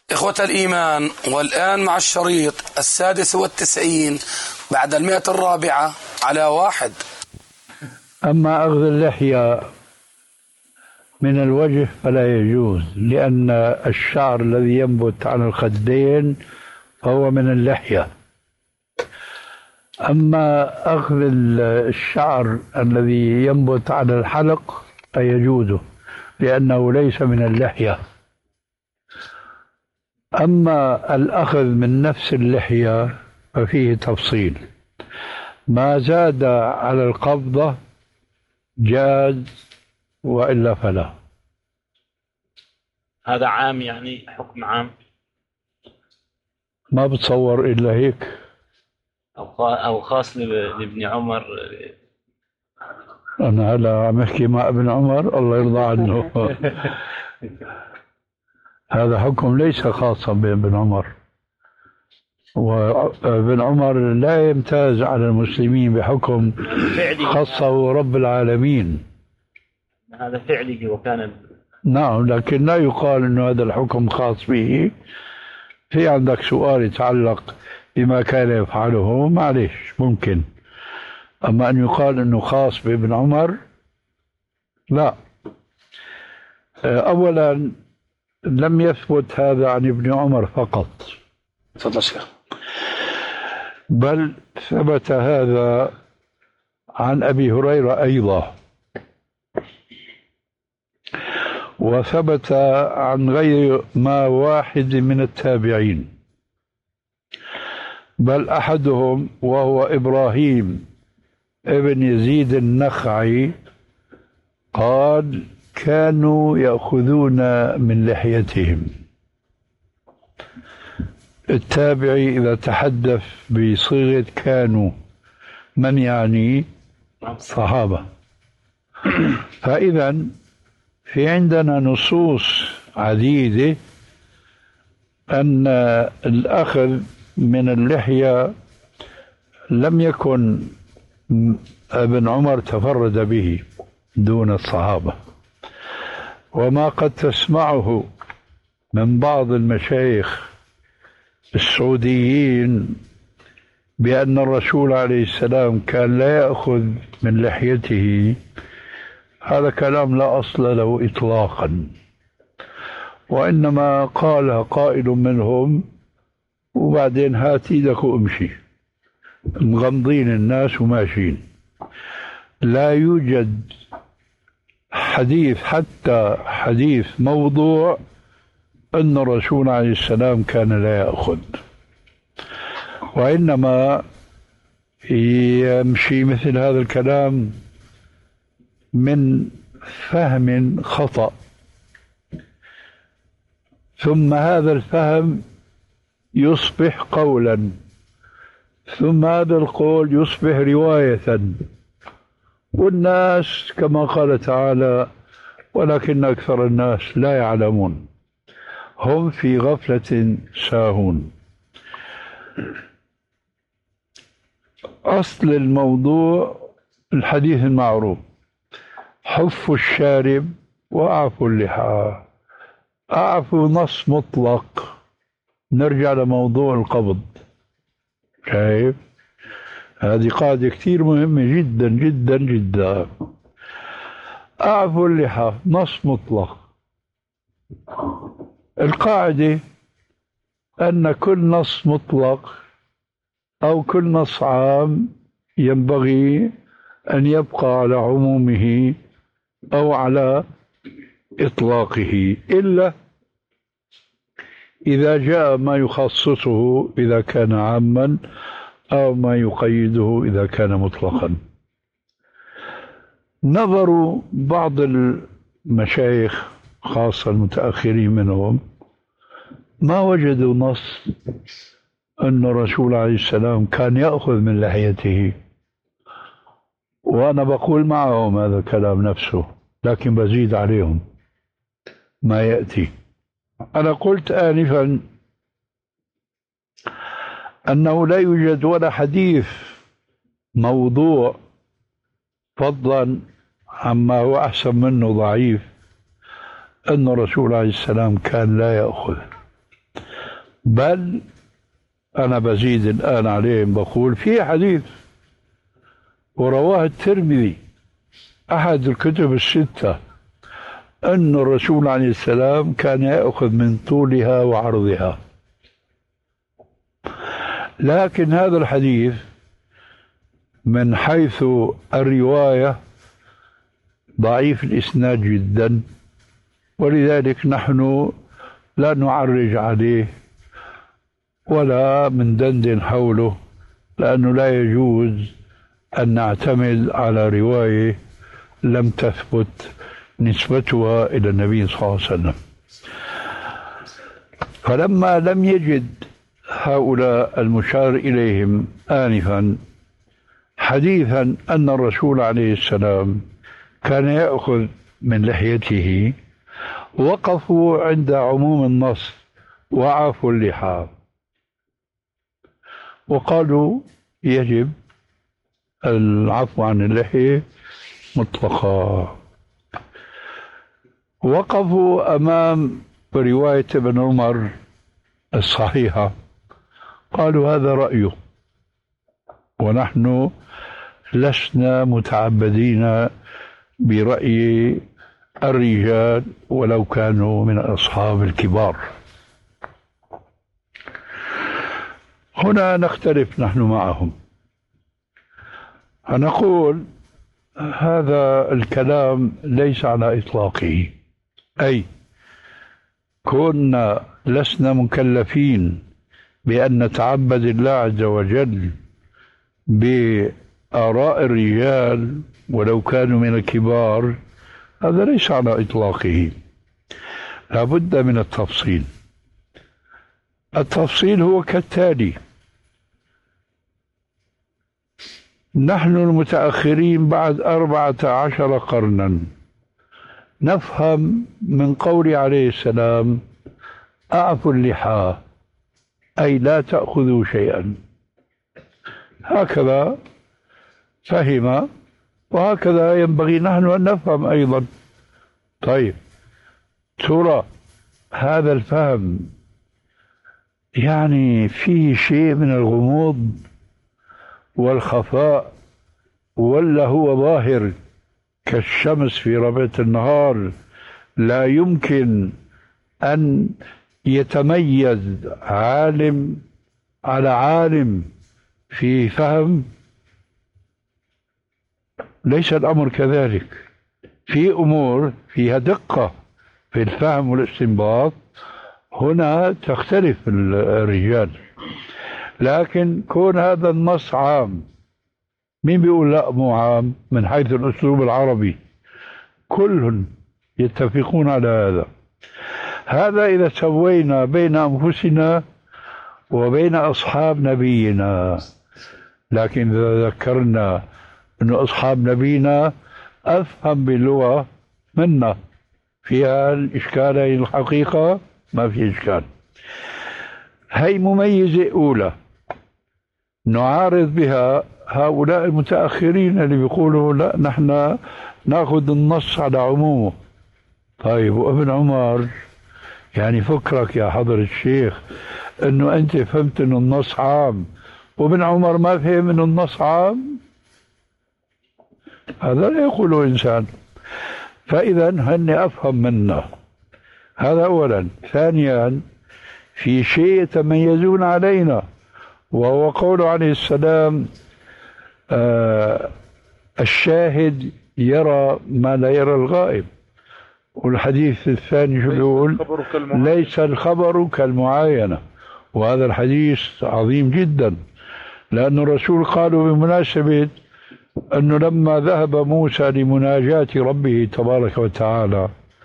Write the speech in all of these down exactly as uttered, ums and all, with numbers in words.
إخوة الإيمان، والآن مع الشريط السادس والتسعين بعد المئة الرابعة على واحد. أما أخذ اللحية من الوجه فلا يجوز، لأن الشعر الذي ينبت على الخدين فهو من اللحية. أما أخذ الشعر الذي ينبت على الحلق فيجوز، لأنه ليس من اللحية. أما الأخذ من نفس اللحية ففيه تفصيل، ما زاد على القبضة جاز وإلا فلا. هذا عام، يعني حكم عام، ما بتصور إلا هيك، أو خاص لابن عمر. أنا هلا عم أحكي مع ابن عمر الله يرضى عنه. هذا حكم ليس خاصا بابن عمر، وابن عمر لا يمتاز على المسلمين بحكم خصه رب العالمين. هذا فعله وكان. نعم، لكن لا يقال أنه هذا الحكم خاص به. في عندك سؤال يتعلق بما كان يفعله، معلش ممكن، أما أن يقال أنه خاص بابن عمر لا. أولا لم يثبت هذا عن ابن عمر فقط، بل ثبت هذا عن أبي هريرة أيضا، وثبت عن غير ما واحد من التابعين، بل أحدهم وهو إبراهيم ابن يزيد النخعي قال كانوا يأخذون من لحيتهم. التابعي إذا تحدث بصيغة كانوا من يعني؟ صحابة. فإذا في عندنا نصوص عديدة أن الأخذ من اللحية لم يكن ابن عمر تفرد به دون الصحابة، وما قد تسمعه من بعض المشايخ السعوديين بأن الرسول عليه السلام كان لا يأخذ من لحيته، هذا كلام لا أصل له إطلاقا، وإنما قال قائل منهم وبعدين هات ايدك وامشي، مغمضين الناس وماشيين. لا يوجد حديث حتى حديث موضوع أن الرسول عليه السلام كان لا يأخذ، وإنما يمشي مثل هذا الكلام من فهم خطأ، ثم هذا الفهم يصبح قولا، ثم هذا القول يصبح رواية، والناس كما قال تعالى ولكن أكثر الناس لا يعلمون، هم في غفلة ساهون. أصل الموضوع الحديث المعروف حف الشارب وأعفو اللحى. أعفو نص مطلق، نرجع لموضوع القبض. شايف؟ هذه قاعدة كثير مهمة جدا جدا جدا. أعفو اللحى نص مطلق. القاعدة أن كل نص مطلق أو كل نص عام ينبغي أن يبقى على عمومه أو على إطلاقه، إلا إذا جاء ما يخصصه إذا كان عاما أو ما يقيده إذا كان مطلقا. نظروا بعض المشايخ خاصة المتأخرين منهم ما وجدوا نص أن الرسول عليه السلام كان يأخذ من لحيته، وأنا بقول معهم هذا الكلام نفسه، لكن بزيد عليهم ما يأتي. أنا قلت آنفا أنه لا يوجد ولا حديث موضوع، فضلا عما هو أحسن منه ضعيف، أن الرسول عليه السلام كان لا يأخذ. بل أنا بزيد الآن عليهم بقول في حديث ورواه الترمذي أحد الكتب الستة أن الرسول عليه السلام كان يأخذ من طولها وعرضها، لكن هذا الحديث من حيث الرواية ضعيف الإسناد جدا، ولذلك نحن لا نعرج عليه ولا من دندن حوله، لأنه لا يجوز أن نعتمد على رواية لم تثبت نسبتها إلى النبي صلى الله عليه وسلم. فلما لم يجد هؤلاء المشار إليهم آنفا حديثا أن الرسول عليه السلام كان يأخذ من لحيته، وقفوا عند عموم النص وعافوا اللحى وقالوا يجب العفو عن اللحية مطلقا. وقفوا أمام رواية ابن عمر الصحيحة قالوا هذا رأيه، ونحن لسنا متعبدين برأي الرجال ولو كانوا من الأصحاب الكبار. هنا نختلف نحن معهم، فنقول هذا الكلام ليس على إطلاقه، أي كنا لسنا مكلفين بأن نتعبد الله عز وجل بآراء الرجال ولو كانوا من الكبار، هذا ليس على إطلاقه، لا بد من التفصيل. التفصيل هو كالتالي: نحن المتأخرين بعد أربعة عشر قرنا نفهم من قول عليه السلام أعفوا اللحى، أي لا تأخذوا شيئا، هكذا فهم، وهكذا ينبغي نحن أن نفهم أيضا. طيب، ترى هذا الفهم يعني فيه شيء من الغموض والخفاء، ولا هو ظاهر كالشمس في ربيع النهار لا يمكن أن يتميز عالم على عالم في فهم؟ ليس الأمر كذلك، في أمور فيها دقة في الفهم والاستنباط، هنا تختلف الرجال. لكن كون هذا النص عام، مين بيقول لا مو عام؟ من حيث الأسلوب العربي كل يتفقون على هذا. هذا إذا سوينا بين أنفسنا وبين أصحاب نبينا، لكن إذا ذكرنا أن أصحاب نبينا أفهم باللغة منا، فيها الإشكالين الحقيقة ما في إشكال. هي مميزة أولى نعارض بها هؤلاء المتأخرين اللي بيقولوا لا نحن نأخذ النص على عمومه. طيب، وابن عمر يعني فكرك يا حضر الشيخ أنه أنت فهمت أنه النص عام وابن عمر ما فهم أنه النص عام؟ هذا لا يقوله إنسان. فإذا هن أفهم منا، هذا أولا. ثانيا، في شيء يتميزون علينا، وهو قول عليه السلام آه الشاهد يرى ما لا يرى الغائب. والحديث الثاني شو بيقول؟ ليس الخبر كالمعاينة. وهذا الحديث عظيم جدا، لأن الرسول قالوا بمناسبة أنه لما ذهب موسى لمناجاة ربه تبارك وتعالى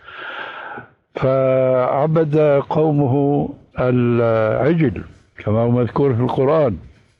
فعبد قومه العجل كما هو مذكور في القرآن،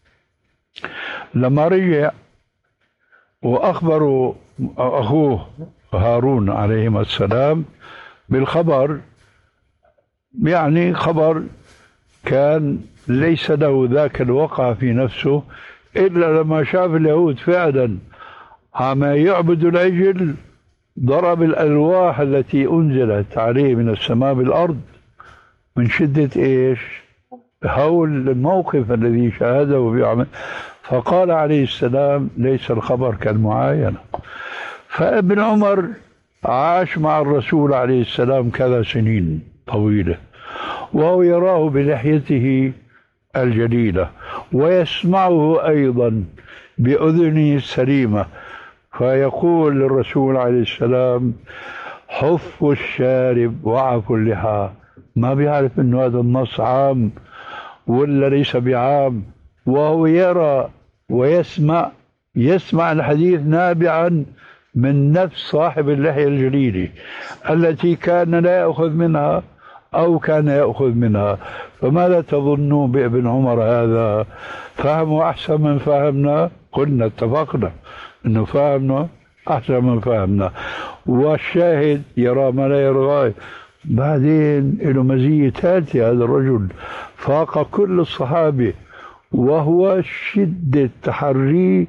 لما رجع وأخبروا أخوه هارون عليهما السلام بالخبر، يعني خبر كان ليس له ذاك الوقع في نفسه إلا لما شاف اليهود فعلا عم يعبدوا العجل، ضرب الألواح التي أنزلت عليه من السماء بالأرض من شدة إيش؟ هو الموقف الذي شاهده بعمل. فقال عليه السلام ليس الخبر كالمعاينة. فابن عمر عاش مع الرسول عليه السلام كذا سنين طويلة، وهو يراه بلحيته الجليلة ويسمعه أيضا بأذنه السليمة، فيقول للرسول عليه السلام حف الشارب وعف اللحى. ما بيعرف انه هذا النص عام ولا ليس بعام، وهو يرى ويسمع يسمع الحديث نابعا من نفس صاحب اللحية الجليلة التي كان لا يأخذ منها أو كان يأخذ منها. فماذا تظنون بابن عمر هذا؟ فهمه أحسن من فهمنا؟ قلنا اتفقنا أنه فهمنا أحسن من فهمنا، والشاهد يرى ما لا يرى. بعدين له مزية ثالثة، هذا الرجل فاق كل الصحابة، وهو شدة تحري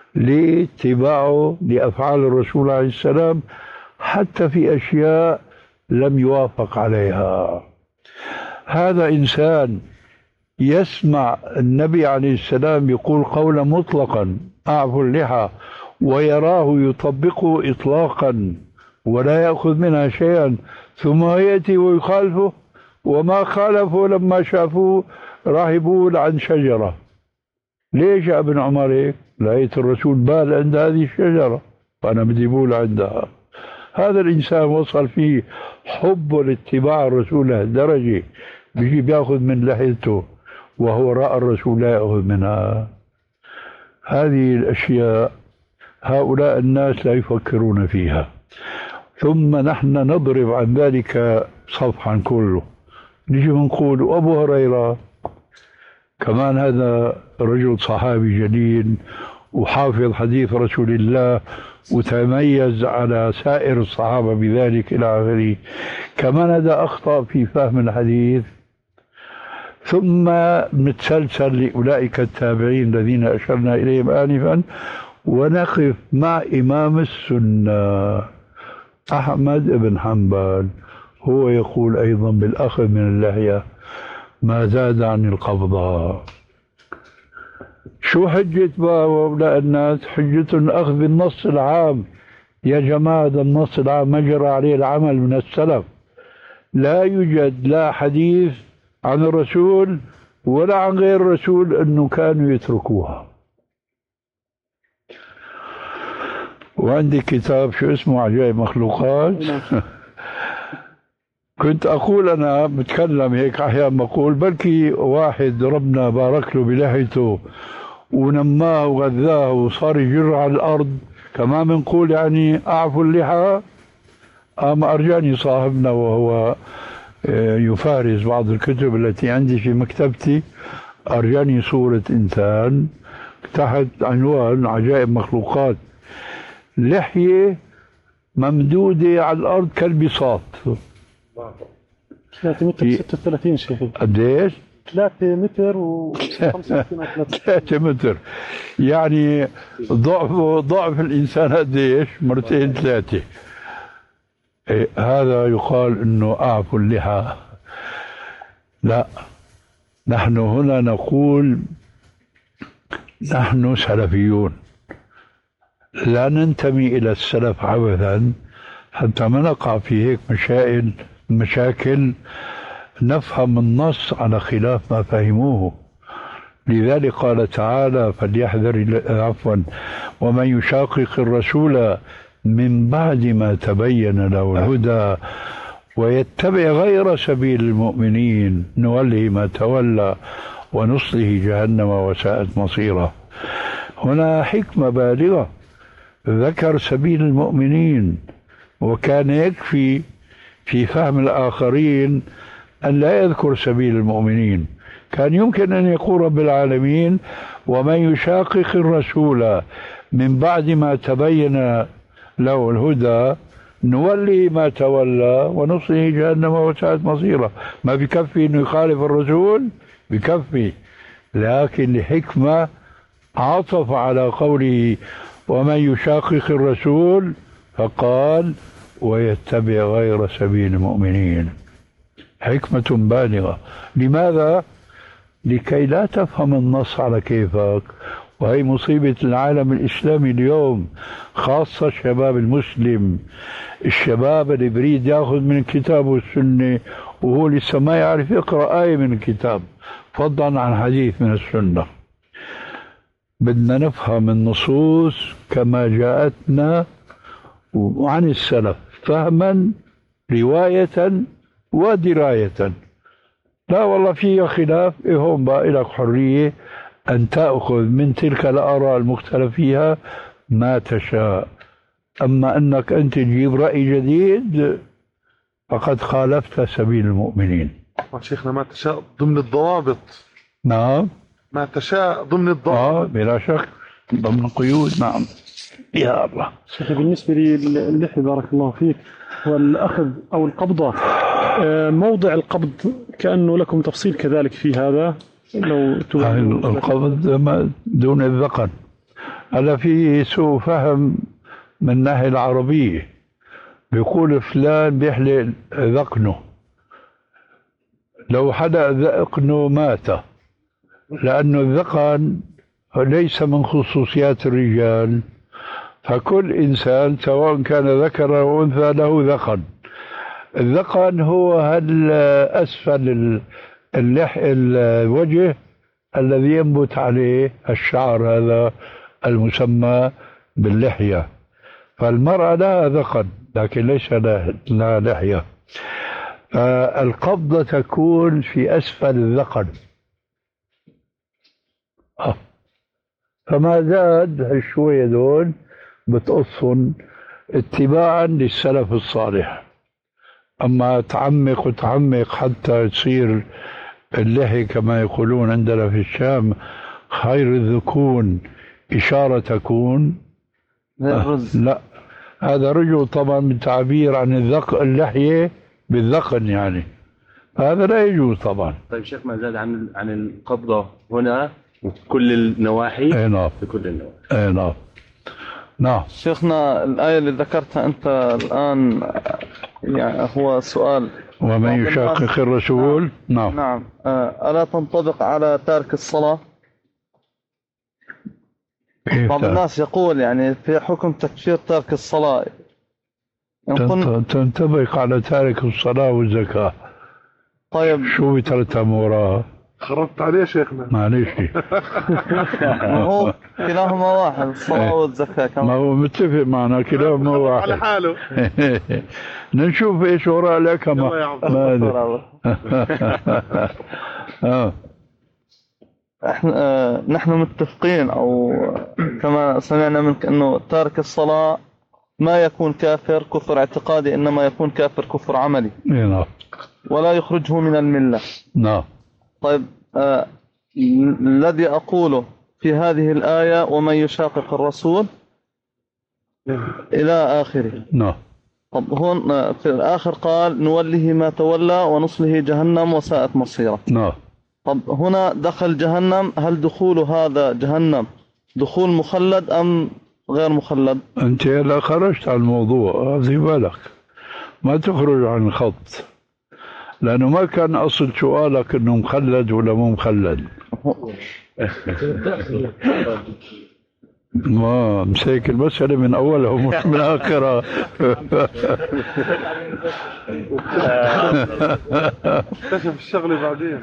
لاتباعه لأفعال الرسول عليه السلام حتى في أشياء لم يوافق عليها. هذا إنسان يسمع النبي عليه السلام يقول قولا مطلقا أعفو اللحى، ويراه يطبقه إطلاقا ولا يأخذ منها شيئا، ثم يأتي ويخالفه. وما خالفه لما شافوه راح يبول عن شجرة. ليش يا ابن عمر هيك؟ لقيت الرسول بال عند هذه الشجرة فأنا بدي بول عندها. هذا الإنسان وصل فيه حبه لاتباع الرسول لهالدرجة بيجي بياخذ من لحيته وهو رأى الرسول لا يأخذ منها. هذه الأشياء هؤلاء الناس لا يفكرون فيها، ثم نحن نضرب عن ذلك صفحا كله. نجي نقول أبو هريرة كمان هذا رجل صحابي جليل وحافظ حديث رسول الله وتميز على سائر الصحابة بذلك إلى آخره، كمان هذا أخطأ في فهم الحديث. ثم نتسلسل لأولئك التابعين الذين أشرنا إليهم آنفا، ونقف مع إمام السنة أحمد بن حنبل، هو يقول أيضا بالأخذ من اللحية ما زاد عن القبضة. شو حجة هؤلاء الناس؟ حجة أخذ بالنص العام. يا جماعة هذا النص العام ما جرى عليه العمل من السلف، لا يوجد لا حديث عن الرسول ولا عن غير الرسول أنه كانوا يتركوها. وعندي كتاب شو اسمه عجائب مخلوقات. كنت أقول أنا بتكلم هيك أحيانا بقول بلكي واحد ربنا بارك له بلحيته ونماه وغذاه وصار يجر على الأرض كما بنقول يعني أعفو اللحى. أما أرجاني صاحبنا وهو يفارس بعض الكتب التي عندي في مكتبتي، أرجاني صورة إنسان تحت عنوان عجائب مخلوقات، لحية ممدودة على الأرض كالبساط. ثلاثة متر ستة وثلاثين شيخي. قديش؟ ثلاثة متر وخمسة ثلاثة متر، يعني ضعف ضعف الإنسان قديش؟ مرتين ثلاثة. إيه هذا يقال إنه أعفو اللحى. لا، نحن هنا نقول نحن سلفيون، لا ننتمي إلى السلف عبثا حتى ما نقع في هيك مشاكل مشاكل نفهم النص على خلاف ما فهموه. لذلك قال تعالى فليحذر عفوا ومن يشاقق الرسول من بعد ما تبين له الهدى ويتبع غير سبيل المؤمنين نوله ما تولى ونصله جهنم وساءت مصيره. هنا حكمة بالغة، ذكر سبيل المؤمنين، وكان يكفي في فهم الآخرين أن لا يذكر سبيل المؤمنين. كان يمكن أن يقول رب العالمين ومن يشاقق الرسول من بعد ما تبين له الهدى نولي ما تولى ونصله جهنم وساءت مصيره. ما بكفي أنه يخالف الرسول، بكفي، لكن لحكمة عطف على قوله ومن يشاقق الرسول فقال ويتبع غير سبيل المؤمنين. حكمة بالغة. لماذا؟ لكي لا تفهم النص على كيفك. وهي مصيبة العالم الإسلامي اليوم، خاصة الشباب المسلم، الشباب اللي بريد ياخذ من الكتاب والسنة وهو لسه ما يعرف يقرأ آية من الكتاب فضلا عن حديث من السنة. بدنا نفهم النصوص كما جاءتنا وعن السلف فهما رواية ودراية. لا والله فيها خلاف، إيه هون بقى لك حرية أن تأخذ من تلك الآراء المختلف فيها ما تشاء. أما أنك أنت تجيب رأي جديد فقد خالفت سبيل المؤمنين. شيخنا ما تشاء ضمن الضوابط. نعم ما تشاء ضمن الضوابط. آه بلا شك ضمن قيود. نعم يا الله. شيخ بالنسبة للحية بارك الله فيك والأخذ أو القبضة، موضع القبض كأنه لكم تفصيل كذلك في هذا لو القبض دون الذقن. هذا فيه سوء فهم من الناحية العربية. بيقول فلان بيحلق ذقنه، لو حلق ذقنه مات، لأنه الذقن ليس من خصوصيات الرجال، فكل إنسان سواء كان ذكر أو أنثى له ذقن. الذقن هو هل أسفل اللح الوجه الذي ينبت عليه الشعر، هذا المسمى باللحية. فالمرأة لها ذقن لكن ليس لها لحية. القبضة تكون في أسفل الذقن. فما زاد شوية دول بتقصهم اتباعا للسلف الصالح. أما تعمق وتعمق حتى تصير اللحية كما يقولون عندنا في الشام خير الذكون إشارة تكون، لا هذا رجل طبعا بالتعبير عن الذق اللحية بالذقن يعني، هذا لا يجوز طبعا. طيب شيخ ما زاد عن عن القبضة هنا كل النواحي. اي نعم في كل النواحي. اي نعم. نعم شيخنا الآية اللي ذكرتها أنت الآن يعني هو سؤال، ومن يشاقق الرسول. نعم نعم آه. ألا تنطبق على تارك الصلاة؟ بعض الناس يقول يعني في حكم تكفير تارك الصلاة. تنطبق على تارك الصلاة والزكاة. طيب شو بترتم وراها؟ خربت عليه شيخنا. معلش. ما هو كلاهما واحد، الصلاة والزكاة كمان. ما هو متفق معنا كلاهما واحد. على حاله. نشوف ايش وراء لك ما اه احنا آه نحن متفقين او كما سمعنا منك انه تارك الصلاة ما يكون كافر كفر اعتقادي، انما يكون كافر كفر عملي. نعم. ولا يخرجه من الملة. نعم. طيب آه الذي أقوله في هذه الآية ومن يشاقق الرسول إلى آخره. نعم. طب هون في الآخر قال نوله ما تولى ونصله جهنم وساءت مصيره. نعم. طب هنا دخل جهنم، هل دخول هذا جهنم دخول مخلد أم غير مخلد؟ أنت لا خرجت عن الموضوع، هذه بالك ما تخرج عن الخط، لأنه ما كان أصل سؤالك إنه مخلد ولا مو مخلد. ما مسيك المسألة من أولها ومش من آخرها. اكتشف الشغلة بعدين.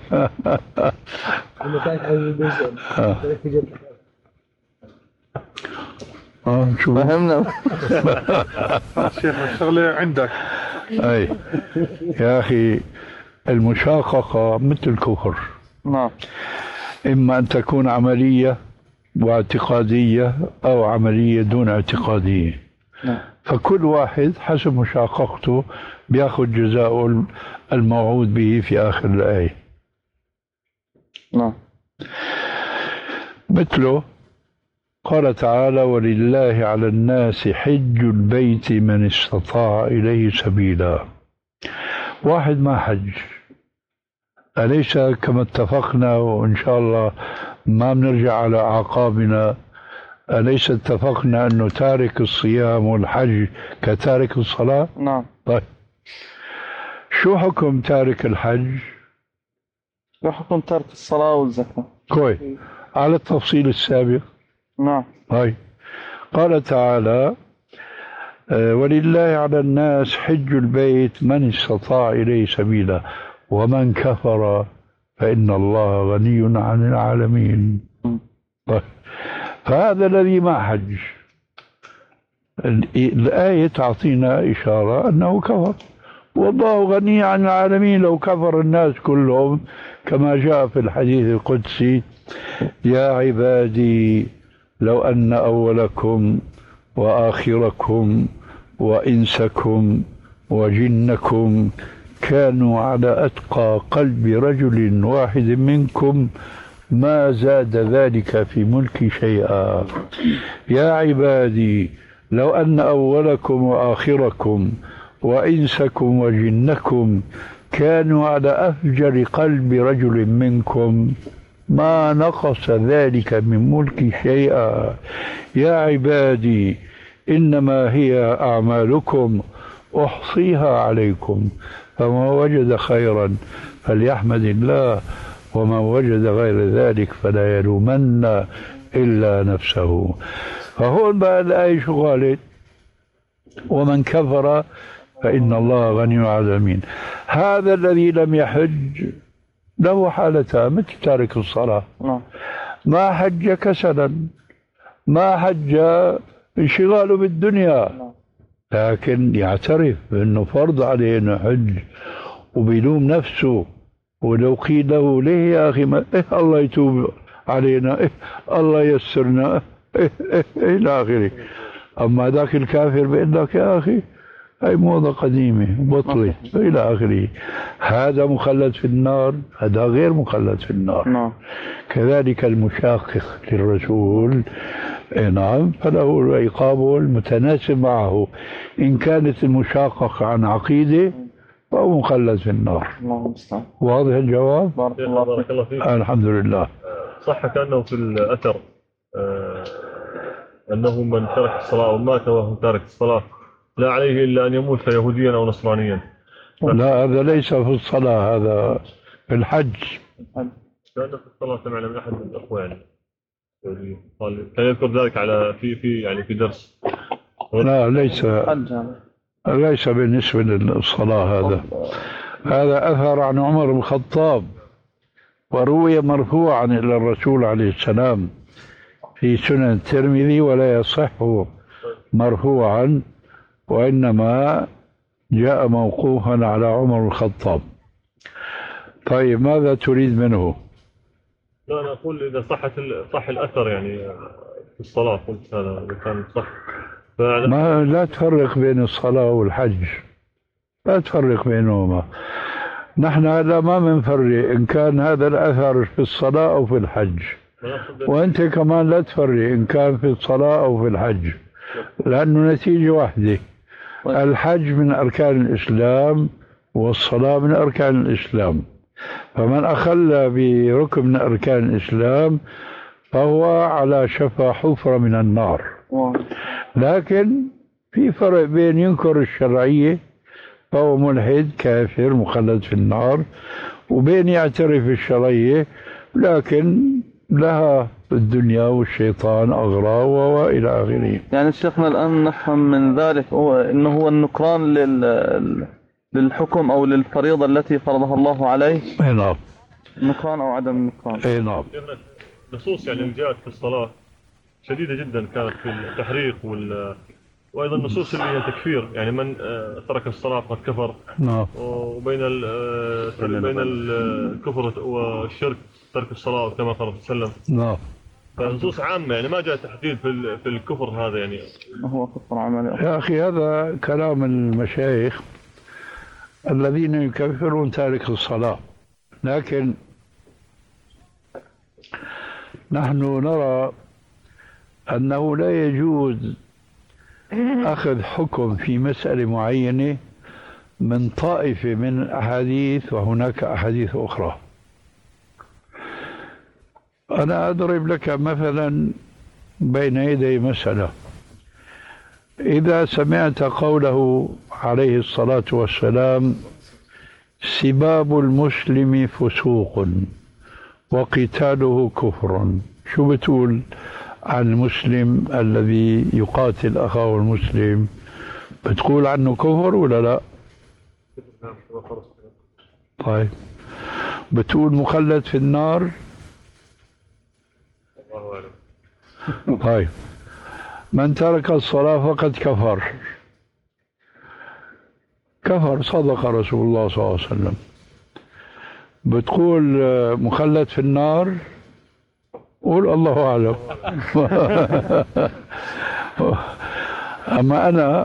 اه شو فهمنا. شيخ الشغلة عندك. أي يا أخي المشاققة مثل الكفر. نعم. إما أن تكون عملية واعتقادية أو عملية دون اعتقادية. نعم. فكل واحد حسب مشاققته بياخذ جزاء الموعود به في آخر الآية. نعم. مثله قال تعالى ولله على الناس حج البيت من استطاع إليه سبيلا. واحد ما حج، أليس كما اتفقنا وإن شاء الله ما بنرجع على أعقابنا، أليس اتفقنا أنه تارك الصيام والحج كتارك الصلاة؟ نعم. طيب شو حكم تارك الحج حكم ترك الصلاة والزكاة. كويس، على التفصيل السابق. نعم. هاي قال تعالى: ولله على الناس حج البيت من استطاع إليه سبيلا ومن كفر فإن الله غني عن العالمين. طيب. فهذا الذي ما حج، الآية تعطينا إشارة أنه كفر، والله غني عن العالمين. لو كفر الناس كلهم كما جاء في الحديث القدسي: يا عبادي لو أن أولكم وآخركم وإنسكم وجنكم كانوا على أتقى قلب رجل واحد منكم ما زاد ذلك في ملكي شيئا. يا عبادي لو أن أولكم وآخركم وإنسكم وجنكم كانوا على أفجر قلب رجل منكم ما نقص ذلك من ملكي شيئا. يا عبادي إنما هي أعمالكم أحصيها عليكم، فمن وجد خيرا فليحمد الله ومن وجد غير ذلك فلا يلومن إلا نفسه. فهون بقى الآية شو قالت؟ ومن كفر فإن الله غني عن العالمين. هذا الذي لم يحج له حالتان مثل تارك الصلاة، ما حج كسلا، ما حج انشغاله بالدنيا، لكن يعترف بأنه فرض عليه أنه حج وبيلوم نفسه. ولو قيل له ليه يا أخي ما إيه الله يتوب علينا، إيه الله يسرنا، إيه إيه إيه إلى آخره. أما ذاك الكافر بيقول لك يا أخي هاي موضة قديمة بطلت إلى آخره. هذا مخلد في النار، هذا غير مخلد في النار. نعم. كذلك المشاقق للرسول نعم فله العقاب المتناسب معه. إن كانت المشاققة عن عقيدة فهو مخلد في النار. واضح الجواب؟ بارك الله, بارك الله فيك. الحمد لله. صح كأنه في الأثر آه أنه من ترك الصلاة أو مات وهو تارك الصلاة لا عليه إلا أن يموت يهوديا أو نصرانيا. لا هذا ليس في الصلاة، هذا في الحج. كان في الصلاة سمعنا من أحد الأخوة يعني قال كان يذكر ذلك على في في يعني في درس. لا ليس ليس بالنسبة للصلاة. هذا هذا أثر عن عمر بن الخطاب وروي مرفوعا إلى الرسول عليه السلام في سنن الترمذي، ولا يصح مرفوعا وإنما جاء موقوفا على عمر بن الخطاب. طيب ماذا تريد منه؟ لا أنا أقول إذا صحت صح الأثر يعني في الصلاة، قلت هذا إذا كان صح. ما لا تفرق بين الصلاة والحج، لا تفرق بينهما. نحن هذا ما بنفرق إن كان هذا الأثر في الصلاة أو في الحج، وأنت كمان لا تفرق إن كان في الصلاة أو في الحج، لأنه نتيجة واحدة. الحج من أركان الإسلام والصلاة من أركان الإسلام، فمن أخل بركن من أركان الإسلام فهو على شفا حفرة من النار. لكن في فرق بين ينكر الشرعية فهو ملحد كافر مخلد في النار، وبين يعترف الشرعية لكن لها الدنيا والشيطان أغراض وإلى آخره. يعني شيخنا الآن نفهم من ذلك أنه هو النكران لل للحكم أو للفريضة التي فرضها الله عليه. اي نعم. نكران أو عدم النكران. اي نعم. نصوص يعني جاءت في الصلاة شديدة جدا كانت في التحريق وال وأيضا النصوص اللي هي تكفير، يعني من ترك الصلاة فقد كفر. نعم. وبين ال بين الكفر والشرك ترك الصلاة كما قال صلى الله عليه وسلم. نعم. فنصوص عامة يعني ما جاء تحديد في في الكفر هذا يعني. ما هو كفر عملي؟ يا أخي هذا كلام المشايخ الذين يكفرون تارك الصلاة، لكن نحن نرى أنه لا يجوز أخذ حكم في مسألة معينة من طائفة من الأحاديث وهناك أحاديث أخرى. أنا أضرب لك مثلا بين يدي مسألة. إذا سمعت قوله عليه الصلاة والسلام سباب المسلم فسوق وقتاله كفر. شو بتقول عن المسلم الذي يقاتل أخاه المسلم؟ بتقول عنه كفر ولا لا؟ طيب بتقول مخلد في النار؟ طيب من ترك الصلاة فقد كفر. كفر، صدق رسول الله صلى الله عليه وسلم. بتقول مخلد في النار؟ قول الله أعلم. أما أنا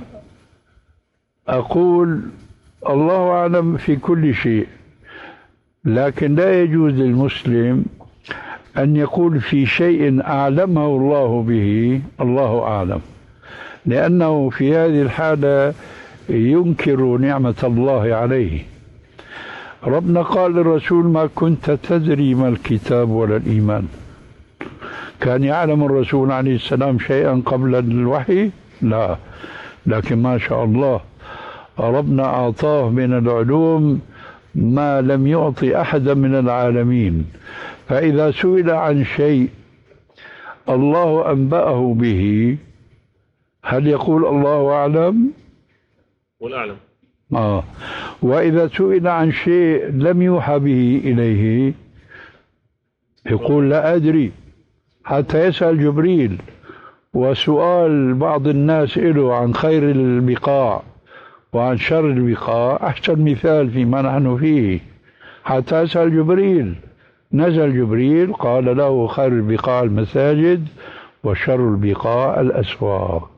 أقول الله أعلم في كل شيء، لكن لا يجوز للمسلم أن يقول في شيء أعلمه الله به الله أعلم، لأنه في هذه الحالة ينكر نعمة الله عليه. ربنا قال للرسول ما كنت تدري ما الكتاب ولا الإيمان. كان يعلم الرسول عليه السلام شيئا قبل الوحي؟ لا، لكن ما شاء الله ربنا أعطاه من العلوم ما لم يعطي أحدا من العالمين. فإذا سئل عن شيء الله أنبأه به هل يقول الله أعلم؟ والأعلم. آه. وإذا سئل عن شيء لم يوحى به إليه يقول لا أدري، حتى يسأل جبريل. وسؤال بعض الناس له عن خير البقاع وعن شر البقاع أحسن مثال فيما نحن فيه، حتى يسأل جبريل. نزل جبريل قال له خير البقاع المساجد وشر البقاع الأسواق.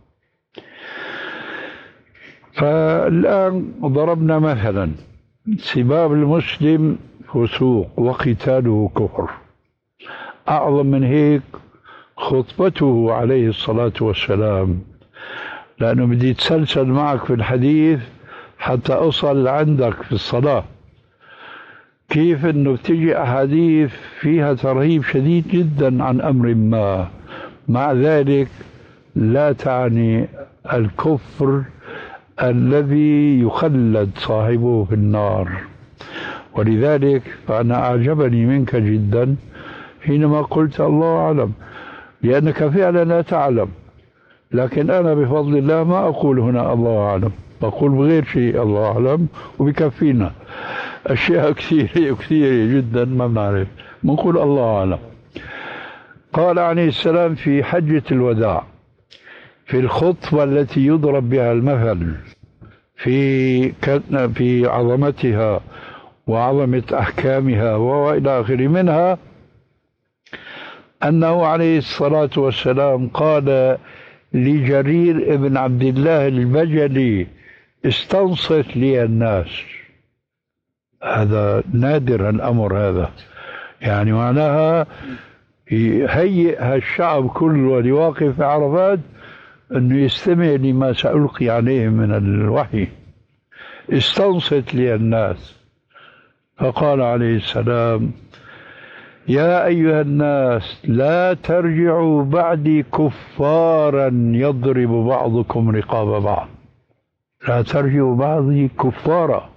فالآن ضربنا مثلا سباب المسلم فسوق وقتاله كفر. أعظم من هيك خطبته عليه الصلاة والسلام، لأنه بدي تسلسل معك في الحديث حتى أصل عندك في الصلاة. كيف أنه بتجي أحاديث فيها ترهيب شديد جدا عن أمر ما، مع ذلك لا تعني الكفر الذي يخلد صاحبه في النار. ولذلك فأنا أعجبني منك جدا حينما قلت الله أعلم، لأنك فعلا لا تعلم. لكن أنا بفضل الله ما أقول هنا الله أعلم، بقول بغير شيء الله أعلم، وبكفينا أشياء كثيرة كثيرة جدا ما بنعرف، بنقول الله أعلم. قال عليه السلام في حجة الوداع في الخطبة التي يضرب بها المثل في في عظمتها وعظمة أحكامها وإلى آخره، منها أنه عليه الصلاة والسلام قال لجرير ابن عبد الله البجلي استنصت لي الناس. هذا نادر الأمر هذا، يعني معناها يهيئ الشعب كله اللي واقف في عرفات أنه يستمع لما سألقي عليه من الوحي. استنصت لي الناس. فقال عليه السلام يا أيها الناس لا ترجعوا بعدي كفارا يضرب بعضكم رقاب بعض. لا ترجعوا بعدي كفارا.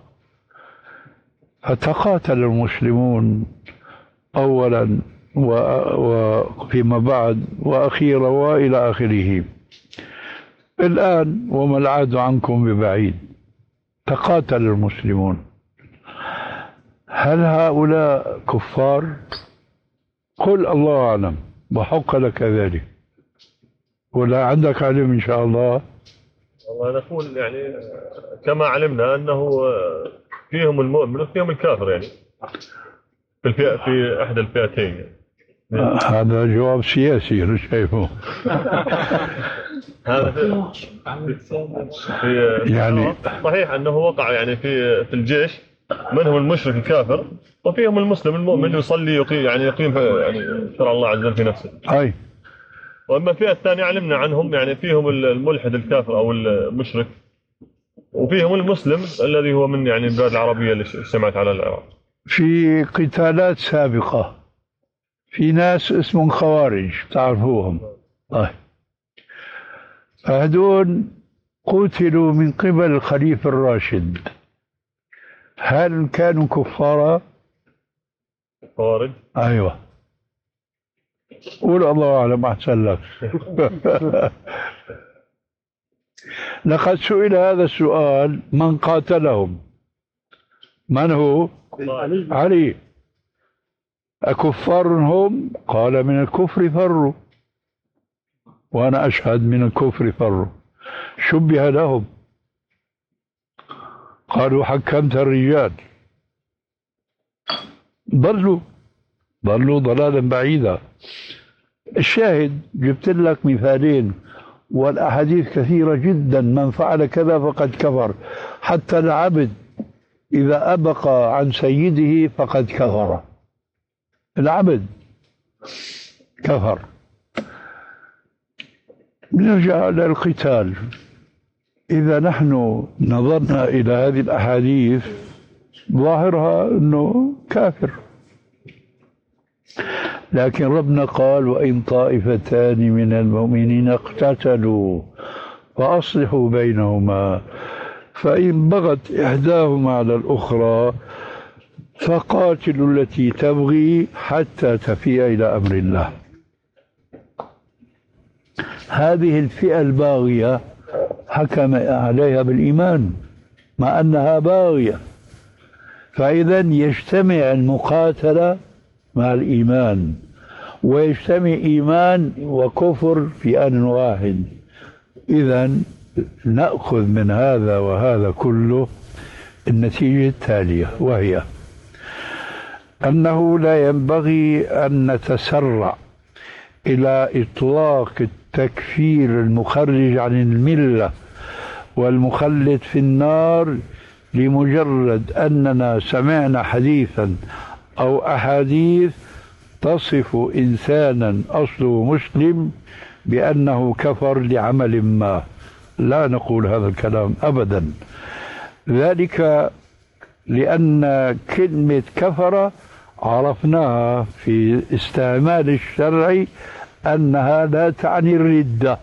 فتقاتل المسلمون أولا وفيما بعد وأخيرا وإلى آخره. الآن وما العاد عنكم ببعيد، تقاتل المسلمون. هل هؤلاء كفار؟ قل الله أعلم وحق لك ذلك، ولا عندك علم إن شاء الله؟ والله نقول يعني كما علمنا أنه فيهم المؤمن وفيهم الكافر، يعني في الفئة في إحدى الفئتين يعني. هذا جواب سياسي أنا شايفه. هذا في يعني صحيح أنه وقع يعني في في الجيش منهم المشرك الكافر وفيهم المسلم المؤمن يصلي يقيم يعني يقيم يعني شرع الله عز وجل في نفسه. أي. وأما الفئة الثانية علمنا عنهم يعني فيهم الملحد الكافر أو المشرك، وفيهم المسلم الذي هو من يعني البلاد العربية اللي اجتمعت على العراق. في قتالات سابقة في ناس اسمهم خوارج تعرفوهم. طيب هذول قتلوا من قبل الخليفة الراشد. هل كانوا كفارا؟ خوارج. أيوة. قول الله أعلم أحسن لك. لقد سئل هذا السؤال من قاتلهم. من هو؟ علي. أكفار هم؟ قال من الكفر فروا، وأنا أشهد من الكفر فروا. شبه لهم، قالوا حكمت الرجال، ضلوا ضلوا ضلالا بعيدا. الشاهد جبت لك مثالين، والأحاديث كثيرة جدا. من فعل كذا فقد كفر، حتى العبد إذا أبق عن سيده فقد كفر. العبد كفر. نرجع إلى القتال. إذا نحن نظرنا إلى هذه الأحاديث ظاهرها أنه كافر، لكن ربنا قال وإن طائفتان من المؤمنين اقتتلوا فأصلحوا بينهما فإن بغت إحداهما على الأخرى فقاتلوا التي تبغي حتى تفيء إلى أمر الله. هذه الفئة الباغية حكم عليها بالإيمان مع أنها باغية، فإذا يجتمع المقاتلة مع الإيمان، ويجتمع إيمان وكفر في آن واحد. إذا نأخذ من هذا وهذا كله النتيجة التالية، وهي أنه لا ينبغي أن نتسرع إلى إطلاق التكفير المخرج عن الملة والمخلد في النار لمجرد أننا سمعنا حديثا أو أحاديث تصف إنسانا أصله مسلم بأنه كفر لعمل ما. لا نقول هذا الكلام أبدا، ذلك لأن كلمة كفر عرفناها في استعمال الشرع أنها لا تعني الردة.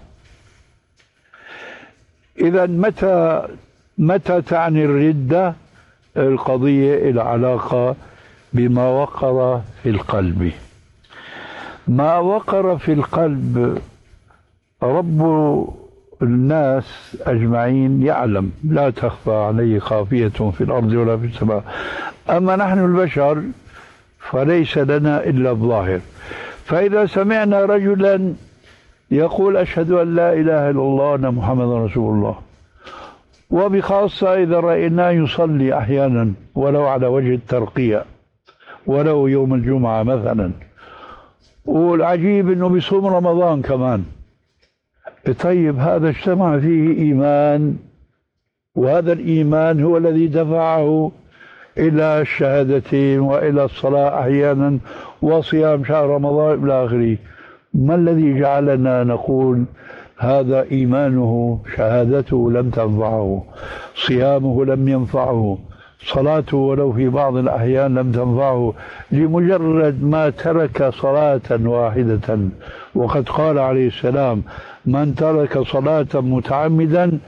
إذا متى متى تعني الردة؟ القضية العلاقة بما وقر في القلب. ما وقر في القلب رب الناس أجمعين يعلم، لا تخفى عليه خافية في الأرض ولا في السماء. أما نحن البشر فليس لنا إلا الظاهر. فإذا سمعنا رجلا يقول أشهد أن لا إله إلا الله وأن محمد رسول الله، وبخاصة إذا رأيناه يصلي أحيانا ولو على وجه الترقية، ولو يوم الجمعة مثلا، والعجيب أنه بيصوم رمضان كمان، طيب هذا اجتمع فيه إيمان، وهذا الإيمان هو الذي دفعه إلى الشهادتين وإلى الصلاة أحيانا وصيام شهر رمضان إلى آخره. ما الذي جعلنا نقول هذا إيمانه شهادته لم تنفعه، صيامه لم ينفعه، صلاته ولو في بعض الأحيان لم تنفعه، لمجرد ما ترك صلاة واحدة؟ وقد قال عليه السلام من ترك صلاة متعمدا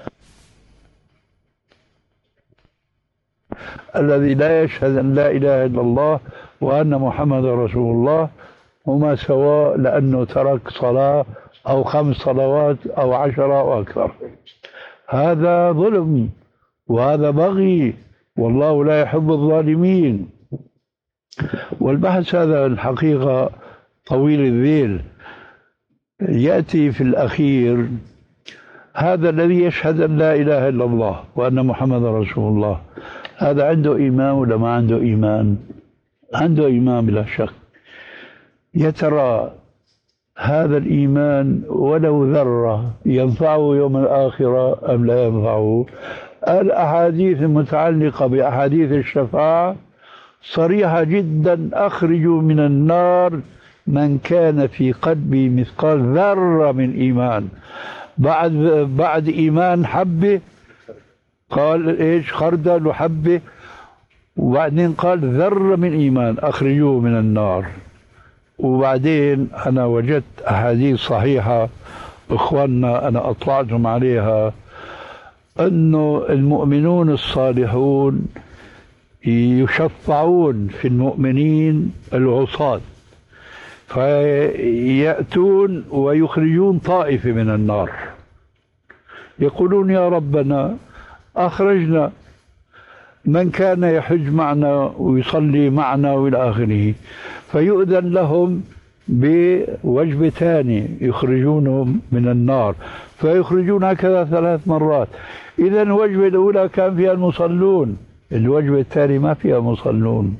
الذي لا يشهد أن لا إله إلا الله وأن محمد رسول الله هما سواء، لأنه ترك صلاة أو خمس صلوات أو عشرة أو أكثر. هذا ظلم وهذا بغي، والله لا يحب الظالمين. والبحث هذا الحقيقة طويل الذيل. يأتي في الأخير هذا الذي يشهد أن لا إله إلا الله وأن محمد رسول الله، هذا عنده إيمان ولا ما عنده إيمان؟ عنده إيمان بلا شك. يا ترى هذا الإيمان ولو ذرة ينفعه يوم الآخرة أم لا ينفعه؟ الأحاديث المتعلقة بأحاديث الشفاعة صريحة جدا: أخرجوا من النار من كان في قلبه مثقال ذرة من إيمان. بعد بعد إيمان حبة، قال إيش؟ خردل وحبة، وبعدين قال ذرة من إيمان أخرجوه من النار. وبعدين أنا وجدت أحاديث صحيحة إخواننا أنا أطلعتهم عليها، أنه المؤمنون الصالحون يشفعون في المؤمنين العصاة فيأتون ويخرجون طائفة من النار يقولون يا ربنا أخرجنا من كان يحج معنا ويصلي معنا وإلى آخره فيؤذن لهم بوجبتان يخرجونهم من النار فيخرجون هكذا ثلاث مرات. إذا الوجبة الأولى كان فيها المصلون، الوجبة الثانية ما فيها مصلون.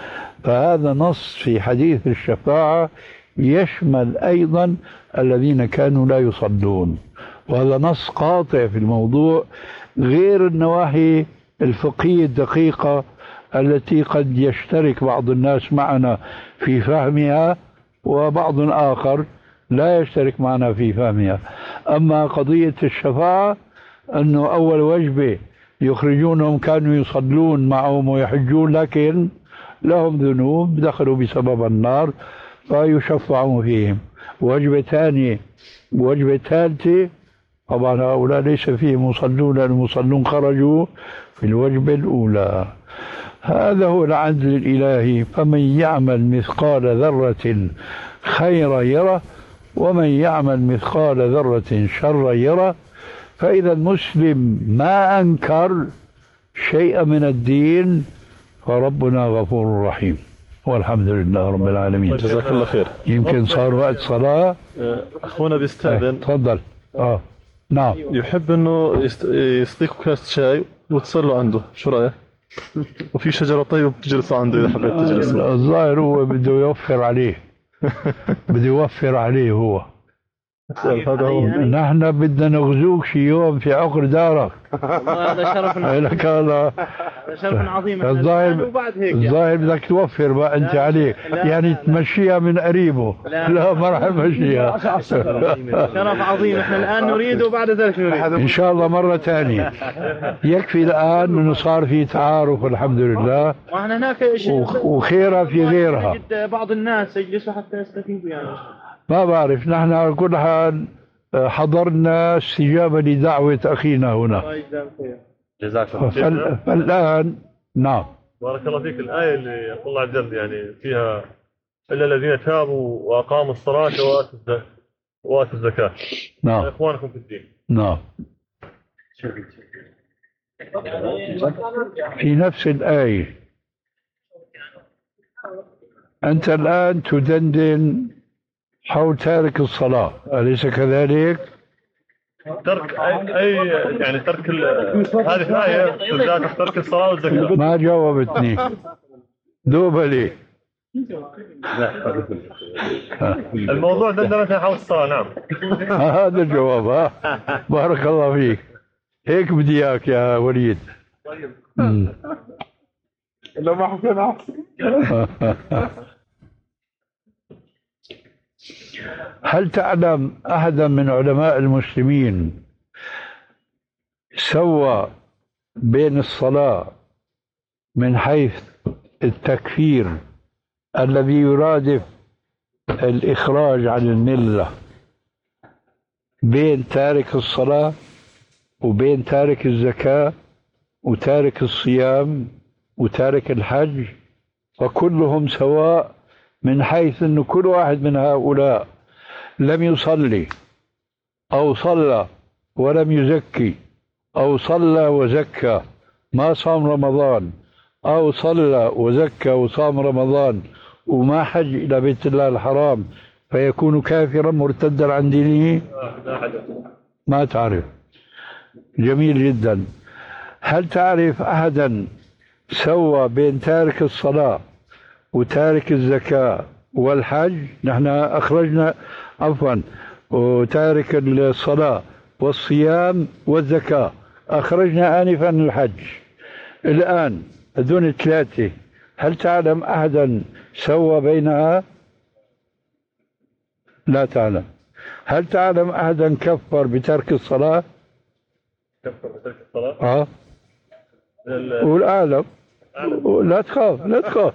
فهذا نص في حديث الشفاعة يشمل أيضا الذين كانوا لا يصلون، وهذا نص قاطع في الموضوع غير النواحي الفقهية الدقيقة التي قد يشترك بعض الناس معنا في فهمها وبعض آخر لا يشترك معنا في فهمها. أما قضية الشفاعة أنه أول وجبة يخرجونهم كانوا يصلون معهم ويحجون لكن لهم ذنوب دخلوا بسبب النار فيشفعون فيهم. وجبة ثانية وجبة ثالثة طبعا هؤلاء ليس فيهم مصلون لأن المصلون خرجوا في الوجبة الأولى. هذا هو العدل الإلهي. فمن يعمل مثقال ذرة خيرا يره ومن يعمل مثقال ذرة شرا يره. فإذا المسلم ما أنكر شيئا من الدين فربنا غفور رحيم والحمد لله رب العالمين. جزاك الله خير. يمكن صار وقت صلاة. أخونا بيستأذن. تفضل. آه نعم. يحب إنه يسقيك كاس شاي وتصلوا عنده، شو رأيك؟ وفي شجرة طيبة بتجلسوا عنده إذا حبيت تجلس. الظاهر هو بده يوفر عليه بده يوفر عليه هو. هذا هو. نحن بدنا نغزوك شي يوم في عقر دارك. هذا شرف لك هذا شرف عظيم. الظاهر الظاهر بدك توفر بقى انت عليه يعني تمشيها من قريبه. لا, لا ما راح نمشيها. شرف عظيم احنا الان نريد وبعد ذلك نريد ان شاء الله مره ثانيه. يكفي الان انه صار في تعارف الحمد لله واحنا هناك وخيرها في غيرها. بعض الناس يجلسوا حتى يستفيدوا يعني. ما بعرف نحن على كل حال حضرنا استجابة لدعوة أخينا هنا. جزاك الله خير. فالآن نعم. بارك الله فيك. الآية اللي يقول الله عز وجل يعني فيها إلا الذين تابوا وأقاموا الصلاة وآتوا الزكاة. نعم. إخوانكم في الدين. نعم. في نفس الآية أنت الآن تدندن حول تارك الصلاة أليس كذلك؟ ترك أي, أي يعني ترك هذه الآية بالذات ترك الصلاة والزكاة. ما جاوبتني دوبة لي. الموضوع دندنة حول الصلاة. نعم. هذا الجواب. ها بارك الله فيك. هيك بدي إياك يا وليد. لو ما حكينا هل تعلم أحدا من علماء المسلمين سوى بين الصلاة من حيث التكفير الذي يرادف الإخراج عن الملة بين تارك الصلاة وبين تارك الزكاة وتارك الصيام وتارك الحج؟ وكلهم سواء من حيث أن كل واحد من هؤلاء لم يصلي أو صلى ولم يزكي أو صلى وزكى ما صام رمضان أو صلى وزكى وصام رمضان وما حج إلى بيت الله الحرام فيكون كافرا مرتدا عن دينه. ما تعرف. جميل جدا. هل تعرف أحدا سوى بين تارك الصلاة وتارك الزكاة والحج؟ نحن أخرجنا عفوا وتارك الصلاة والصيام والزكاة أخرجنا آنفا الحج. الآن هذول الثلاثة هل تعلم أحدا سوى بينها؟ لا تعلم. هل تعلم أحدا كفر بترك الصلاة؟ كفر بترك الصلاة؟ آه قول أعلم. لا تخاف لا تخاف.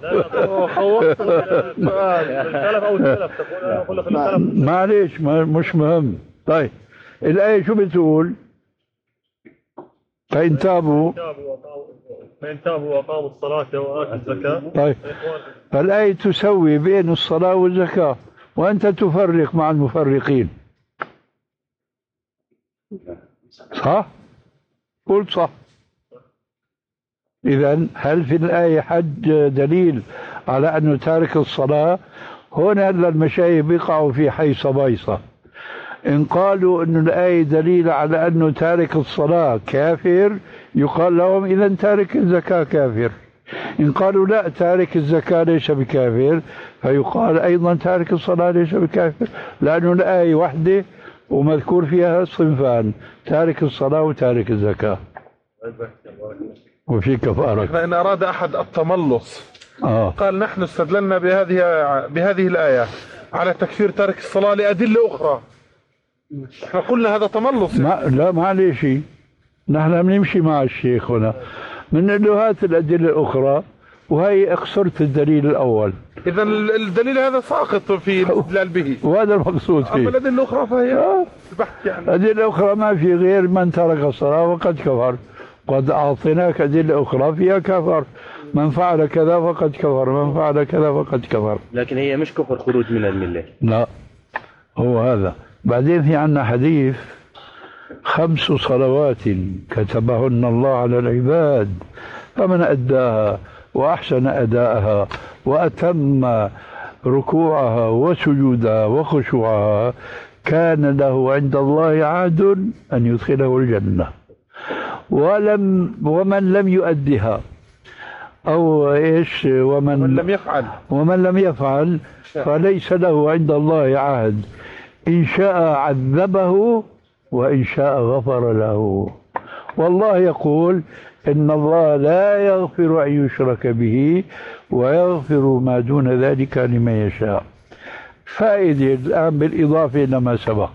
معليش مش مهم. طيب الآية شو بتقول؟ فإن تابوا فإن تابوا وأقاموا الصلاة وآتوا الزكاة. طيب فالآية تسوي بين الصلاة والزكاة وأنت تفرق مع المفرقين، صح؟ قل صح. إذن هل في الآية حد دليل على أنه تارك الصلاة؟ هنا المشايخ بيقعوا في حيصة بايصة. إن قالوا أن الآية دليل على أنه تارك الصلاة كافر يقال لهم إذن تارك الزكاة كافر. إن قالوا لا تارك الزكاة ليس بكافر فيقال أيضا تارك الصلاة ليس بكافر، لأنه الآية واحدة ومذكور فيها صنفان، تارك الصلاة وتارك الزكاة وفي كفارة. إن أراد أحد التملص آه. قال نحن استدللنا بهذه بهذه الآية على تكفير تارك الصلاة لأدلة أخرى، احنا قلنا هذا تملص. ما لا معلش، نحن بنمشي مع الشيخ هنا من له هات الأدلة الأخرى وهي اخسرت الدليل الأول. إذا الدليل هذا ساقط في الاستدلال به، وهذا المقصود فيه. أما الأدلة الأخرى فهي آه. بحث يعني. الأدلة الأخرى ما في غير من ترك الصلاة وقد كفر، قد أعطيناك أدلة أخرى فيها كفر، من فعل كذا فقد كفر، من فعل كذا فقد كفر. لكن هي مش كفر خروج من الملة. لا هو هذا. بعدين في عنا حديث خمس صلوات كتبهن الله على العباد فمن أداها وأحسن أداءها وأتم ركوعها وسجودها وخشوعها كان له عند الله عهد أن يدخله الجنة، ولم ومن لم يؤدها أو إيش ومن ومن لم يفعل ومن لم يفعل فليس له عند الله عهد، إن شاء عذبه وإن شاء غفر له. والله يقول إن الله لا يغفر أن يشرك به ويغفر ما دون ذلك لمن يشاء. فائدة الآن بالإضافة إلى ما سبق،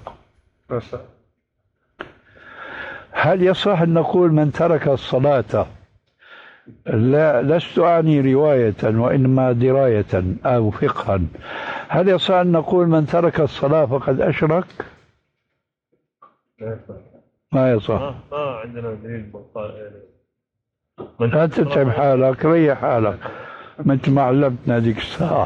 هل يصح أن نقول من ترك الصلاة، لا لست أعني رواية وإنما دراية أو فقها، هل يصح أن نقول من ترك الصلاة فقد أشرك؟ ما يصح. ما آه عندنا دليل. لا تتعب حالك، ريح حالك مثل ما علمتنا ذيك الساعة.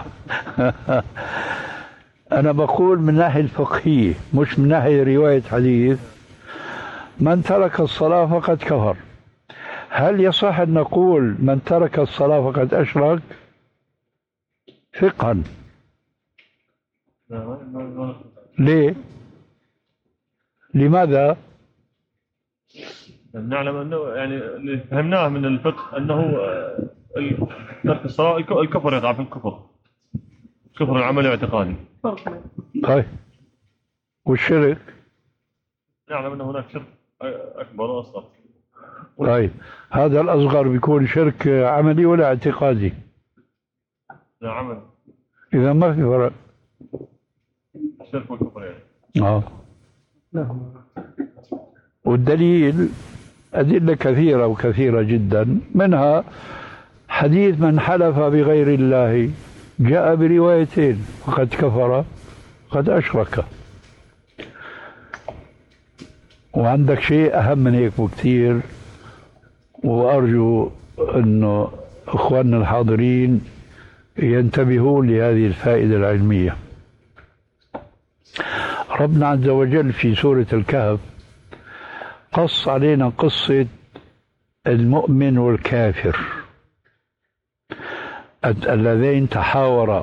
أنا بقول من ناحية الفقهية مش من ناحية رواية حديث. من ترك الصلاة فقد كفر، هل يصح أن نقول من ترك الصلاة فقد أشرك؟ فقها. ليه؟ لماذا؟ نعلم أنه يعني اللي فهمناه من الفقه أنه ترك الصلاة الكفر يقع في الكفر، كفر العمل الاعتقادي. طيب والشرك؟ نعلم أن هناك شرك أكبر وأصغر. طيب هذا الأصغر بيكون شرك عملي ولا اعتقادي؟ لا عمل. إذا ما في فرق. الشرك والكفر يعني. آه. والدليل أدلة كثيرة وكثيرة جدا، منها حديث من حلف بغير الله جاء بروايتين فقد كفر قد أشرك. وعندك شيء أهم من هيك بكثير، وأرجو أنه إخواننا الحاضرين ينتبهون لهذه الفائدة العلمية. ربنا عز وجل في سورة الكهف قص علينا قصة المؤمن والكافر اللذين تحاورا.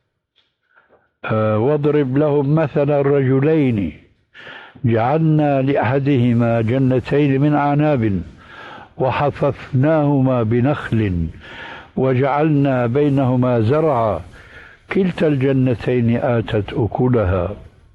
واضرب لهم مثلا رجلين جعلنا لأحدهما جنتين من أعناب وحففناهما بنخل وجعلنا بينهما زرعا كلتا الجنتين آتت أكلها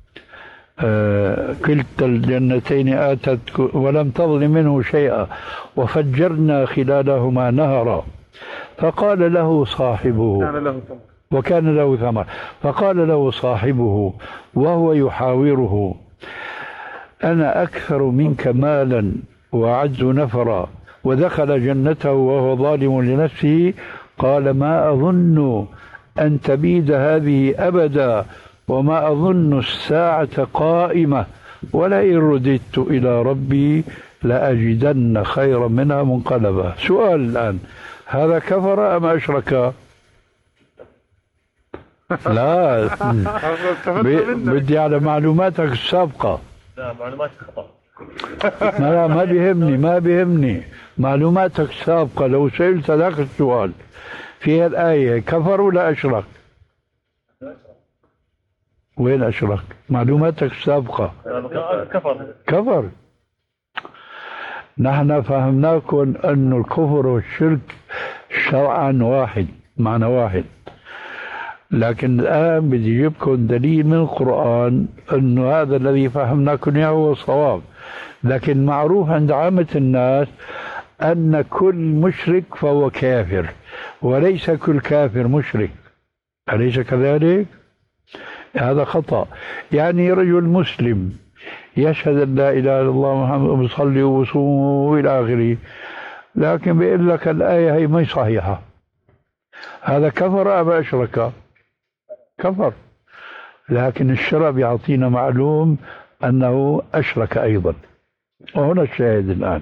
آه كلتا الجنتين آتت ولم تظلم منه شيئا وفجرنا خلالهما نهرا فقال له صاحبه وكان له ثمر فقال له صاحبه وهو يحاوره أنا أكثر منك مالا وأعز نفرا ودخل جنته وهو ظالم لنفسه قال ما أظن أن تبيد هذه أبدا وما أظن الساعة قائمة ولئن رددت إلى ربي لأجدن خيرا منها منقلبا. سؤال الآن، هذا كفر أم أشرك؟ لا بدي على معلوماتك السابقة. لا معلومات خطأ. لا ما بيهمني ما بيهمني معلوماتك السابقة. لو سئلت ذاك السؤال في الآية كفر ولا أشرك؟ وين أشرك؟ معلوماتك السابقة كفر. كفر. نحن فهمناكم أن الكفر والشرك شرعا واحد، معنى واحد، لكن الآن بدي أجيبكم دليل من القرآن أن هذا الذي فهمناكم إياه هو صواب. لكن معروف عند عامة الناس أن كل مشرك فهو كافر، وليس كل كافر مشرك، أليس كذلك؟ هذا خطأ. يعني رجل مسلم يشهد أن لا إله إلا الله محمد ويصلي ويصوم إلى آخره، لكن بيقول لك الآية هي ما صحيحة، هذا كفر أم أشرك؟ كفر. لكن الشرع بيعطينا معلوم أنه أشرك أيضا. وهنا الشاهد الآن.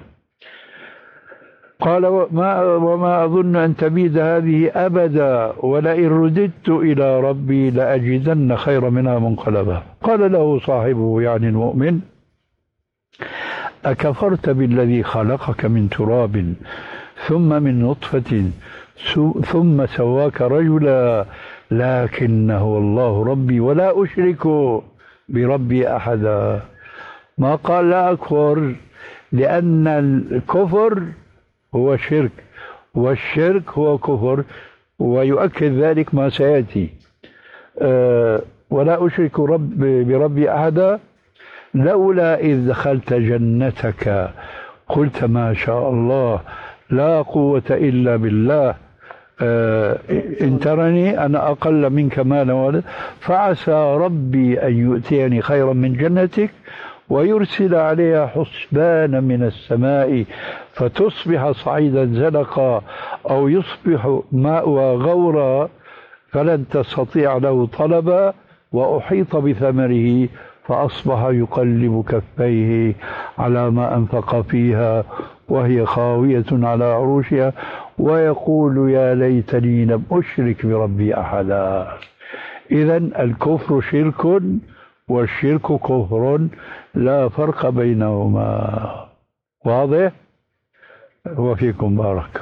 قال وما, وما أظن أن تبيد هذه أبدا ولئن رددت إلى ربي لأجدن خير منها منقلبا. قال له صاحبه يعني المؤمن أكفرت بالذي خلقك من تراب ثم من نطفة ثم سواك رجلا لكنه الله ربي ولا أشرك بربي أحدا. ما قال لا أكفر، لأن الكفر هو شرك والشرك هو كفر، ويؤكد ذلك ما سيأتي. أه ولا أشرك رب بربي أحدا لولا إذ دخلت جنتك قلت ما شاء الله لا قوة إلا بالله أه إن ترني أنا أقل منك مالا ولدا فعسى ربي أن يؤتيني خيرا من جنتك ويرسل عليها حسبانا من السماء فتصبح صعيدا زلقا أو يصبح ماؤها غورا فلن تستطيع له طلبا وأحيط بثمره فأصبح يقلب كفيه على ما أنفق فيها وهي خاوية على عروشها ويقول يا ليتني لم أشرك بربي أحدا. إذن الكفر شرك والشرك كفر لا فرق بينهما. واضح؟ وفيكم بارك.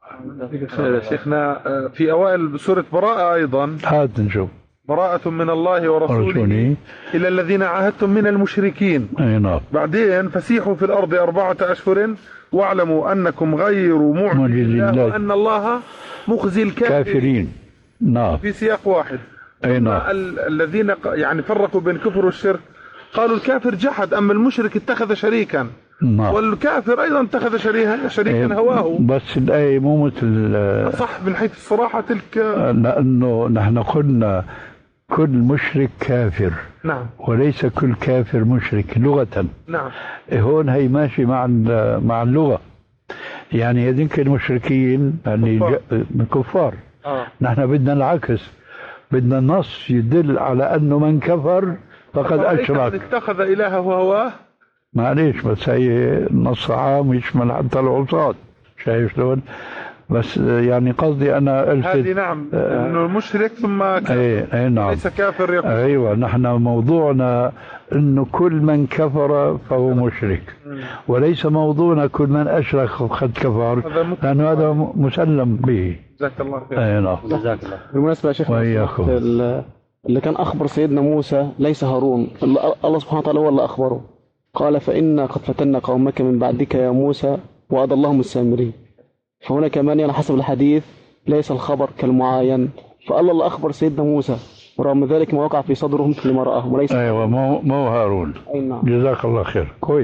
شيخنا في أوائل سورة براءة أيضا هات نشوف براءة من الله ورسوله إلى الذين عاهدتم من المشركين. نعم. بعدين فسيحوا في الأرض أربعة أشهر واعلموا أنكم غير معجزين الله وأن الله مخزي الكافرين. نعم. في سياق واحد. أي نعم. الذين يعني فرقوا بين كفر والشرك قالوا الكافر جحد أما المشرك اتخذ شريكا. نعم. والكافر أيضا اتخذ شريكا شريكا هواه. بس الآية مو مثل صح من حيث الصراحة تلك، لأنه نحن قلنا كل مشرك كافر. نعم. وليس كل كافر مشرك لغة. نعم. هون هي ماشي مع مع اللغة. يعني هذيك المشركين يعني من كفار. آه. نحن بدنا العكس، بدنا النص يدل على أنه من كفر فقد أشرك. اتخذ إلهه هواه. معليش بس هي نص عام يشمل حتى العصاة، شايف شلون؟ بس يعني قصدي أنا ألفت هذه نعم آه إنه المشرك ثم كافر. أي أي نعم. ليس كافر يقول. أيوة نحن موضوعنا إنه كل من كفر فهو مشرك، وليس موضوعنا كل من أشرك قد كفر، لأنه هذا مسلم به. جزاك الله خير. أي نعم. جزاك الله. بالمناسبة يا شيخ وإياكم. اللي كان أخبر سيدنا موسى ليس هارون، الله سبحانه وتعالى هو اللي أخبره، قال فإنا قد فتنا قومك من بعدك يا موسى وأضلهم السامري. فهنا كمان يعني حسب الحديث ليس الخبر كالمعاين، فالله اللي أخبر سيدنا موسى ورغم ذلك ما وقع في صدرهم لما رآهم وليس. أيوة مو مو هارون. أي نعم. جزاك الله خير. كويس.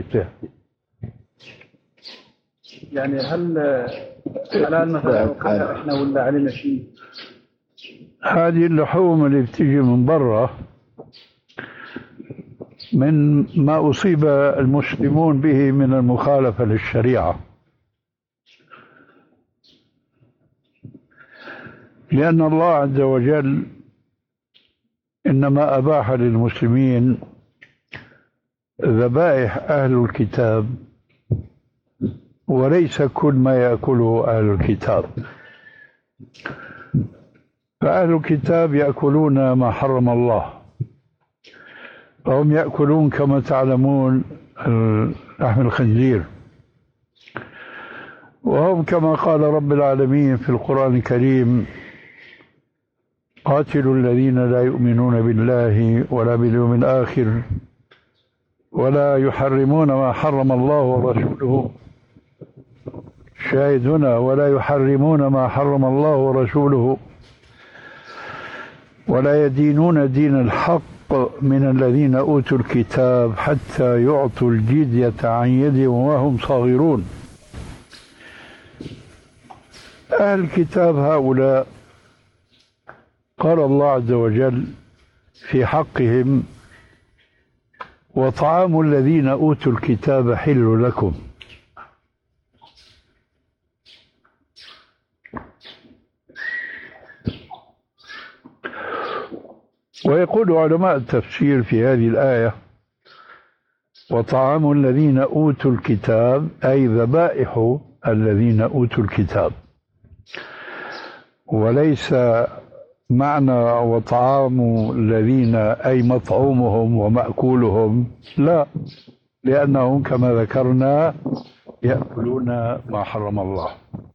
يعني هل حلال مثلا احنا ولا علينا شيء؟ هذه اللحوم اللي بتيجي من برا من ما أصيب المسلمون به من المخالفة للشريعة، لأن الله عز وجل إنما أباح للمسلمين ذبائح أهل الكتاب وليس كل ما يأكله أهل الكتاب. فأهل الكتاب يأكلون ما حرم الله، فهم يأكلون كما تعلمون لحم الخنزير، وهم كما قال رب العالمين في القرآن الكريم: قاتلوا الذين لا يؤمنون بالله ولا باليوم الآخر ولا يحرمون ما حرم الله ورسوله. شاهد هنا: ولا يحرمون ما حرم الله ورسوله ولا يدينون دين الحق من الذين أوتوا الكتاب حتى يعطوا الجزية عن يد وهم صاغرون. أهل الكتاب هؤلاء قال الله عز وجل في حقهم: وطعام الذين أوتوا الكتاب حل لكم. ويقول علماء التفسير في هذه الآية: وطعام الذين أوتوا الكتاب أي ذبائح الذين أوتوا الكتاب، وليس معنى وطعام الذين أي مطعومهم ومأكولهم، لا، لأنهم كما ذكرنا يأكلون ما حرم الله.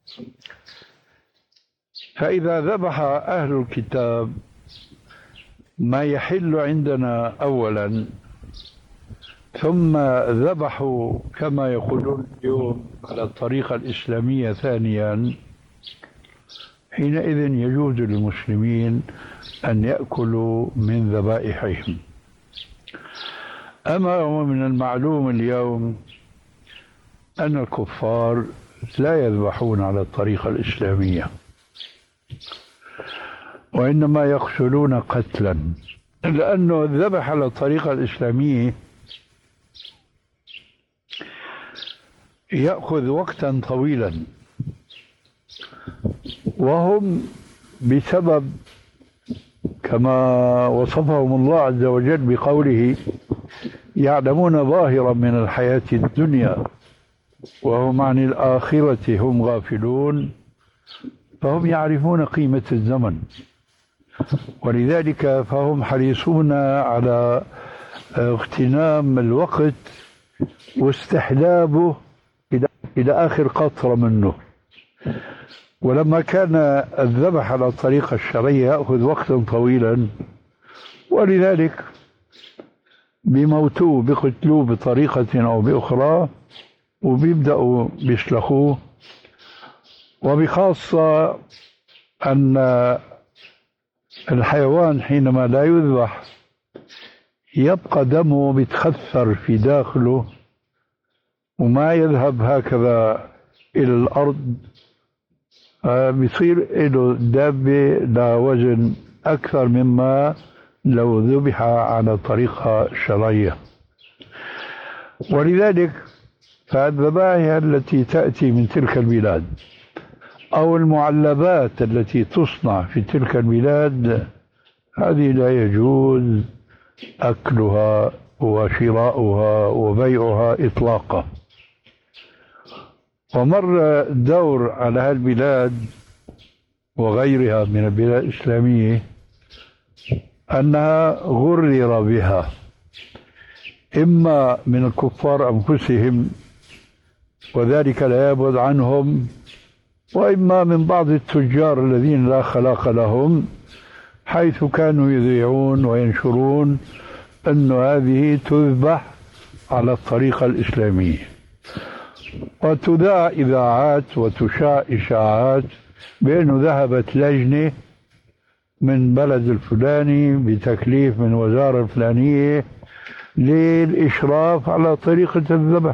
فإذا ذبح أهل الكتاب ما يحل عندنا أولا، ثم ذبحوا كما يقولون اليوم على الطريقة الإسلامية ثانيا، حينئذ يجوز للمسلمين أن يأكلوا من ذبائحهم. أما هو من المعلوم اليوم أن الكفار لا يذبحون على الطريقة الإسلامية، وإنما يقتلون قتلا، لأنه الذبح على الطريقة الإسلامية يأخذ وقتا طويلا، وهم بسبب كما وصفهم الله عز وجل بقوله: يعلمون ظاهرا من الحياة الدنيا وهم عن الآخرة هم غافلون، فهم يعرفون قيمة الزمن، ولذلك فهم حريصون على اغتنام الوقت واستحلابه إلى آخر قطرة منه. ولما كان الذبح على الطريقة الشرعية يأخذ وقتا طويلا، ولذلك بموتوه بقتلوه بطريقة أو بأخرى، وبيبدأوا بيسلخوه. وبخاصة أن الحيوان حينما لا يذبح يبقى دمه بيتخثر في داخله وما يذهب هكذا إلى الأرض، بيصير له دابة لا وزن أكثر مما لو ذبح على طريقة شرعية. ولذلك فالذبائح التي تأتي من تلك البلاد أو المعلبات التي تصنع في تلك البلاد هذه لا يجوز أكلها وشراؤها وبيعها إطلاقا. ومر دور على هالبلاد وغيرها من البلاد الإسلامية أنها غرر بها، إما من الكفار أنفسهم وذلك لا يبعد عنهم، وإما من بعض التجار الذين لا خلاق لهم، حيث كانوا يذيعون وينشرون أن هذه تذبح على الطريقة الإسلامية، وتذاع إذاعات وتشاع إشاعات بأنه ذهبت لجنة من بلد الفلاني بتكليف من وزارة الفلانية للإشراف على طريقة الذبح.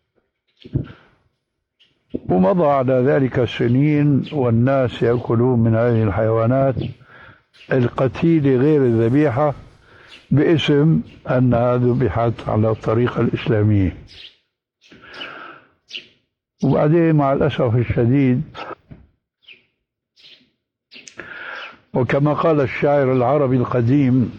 ومضى على ذلك سنين والناس يأكلون من هذه الحيوانات القتيلة غير الذبيحة باسم أنها ذبحت على الطريقة الإسلامية. وبعدين مع الأسف الشديد، وكما قال الشاعر العربي القديم: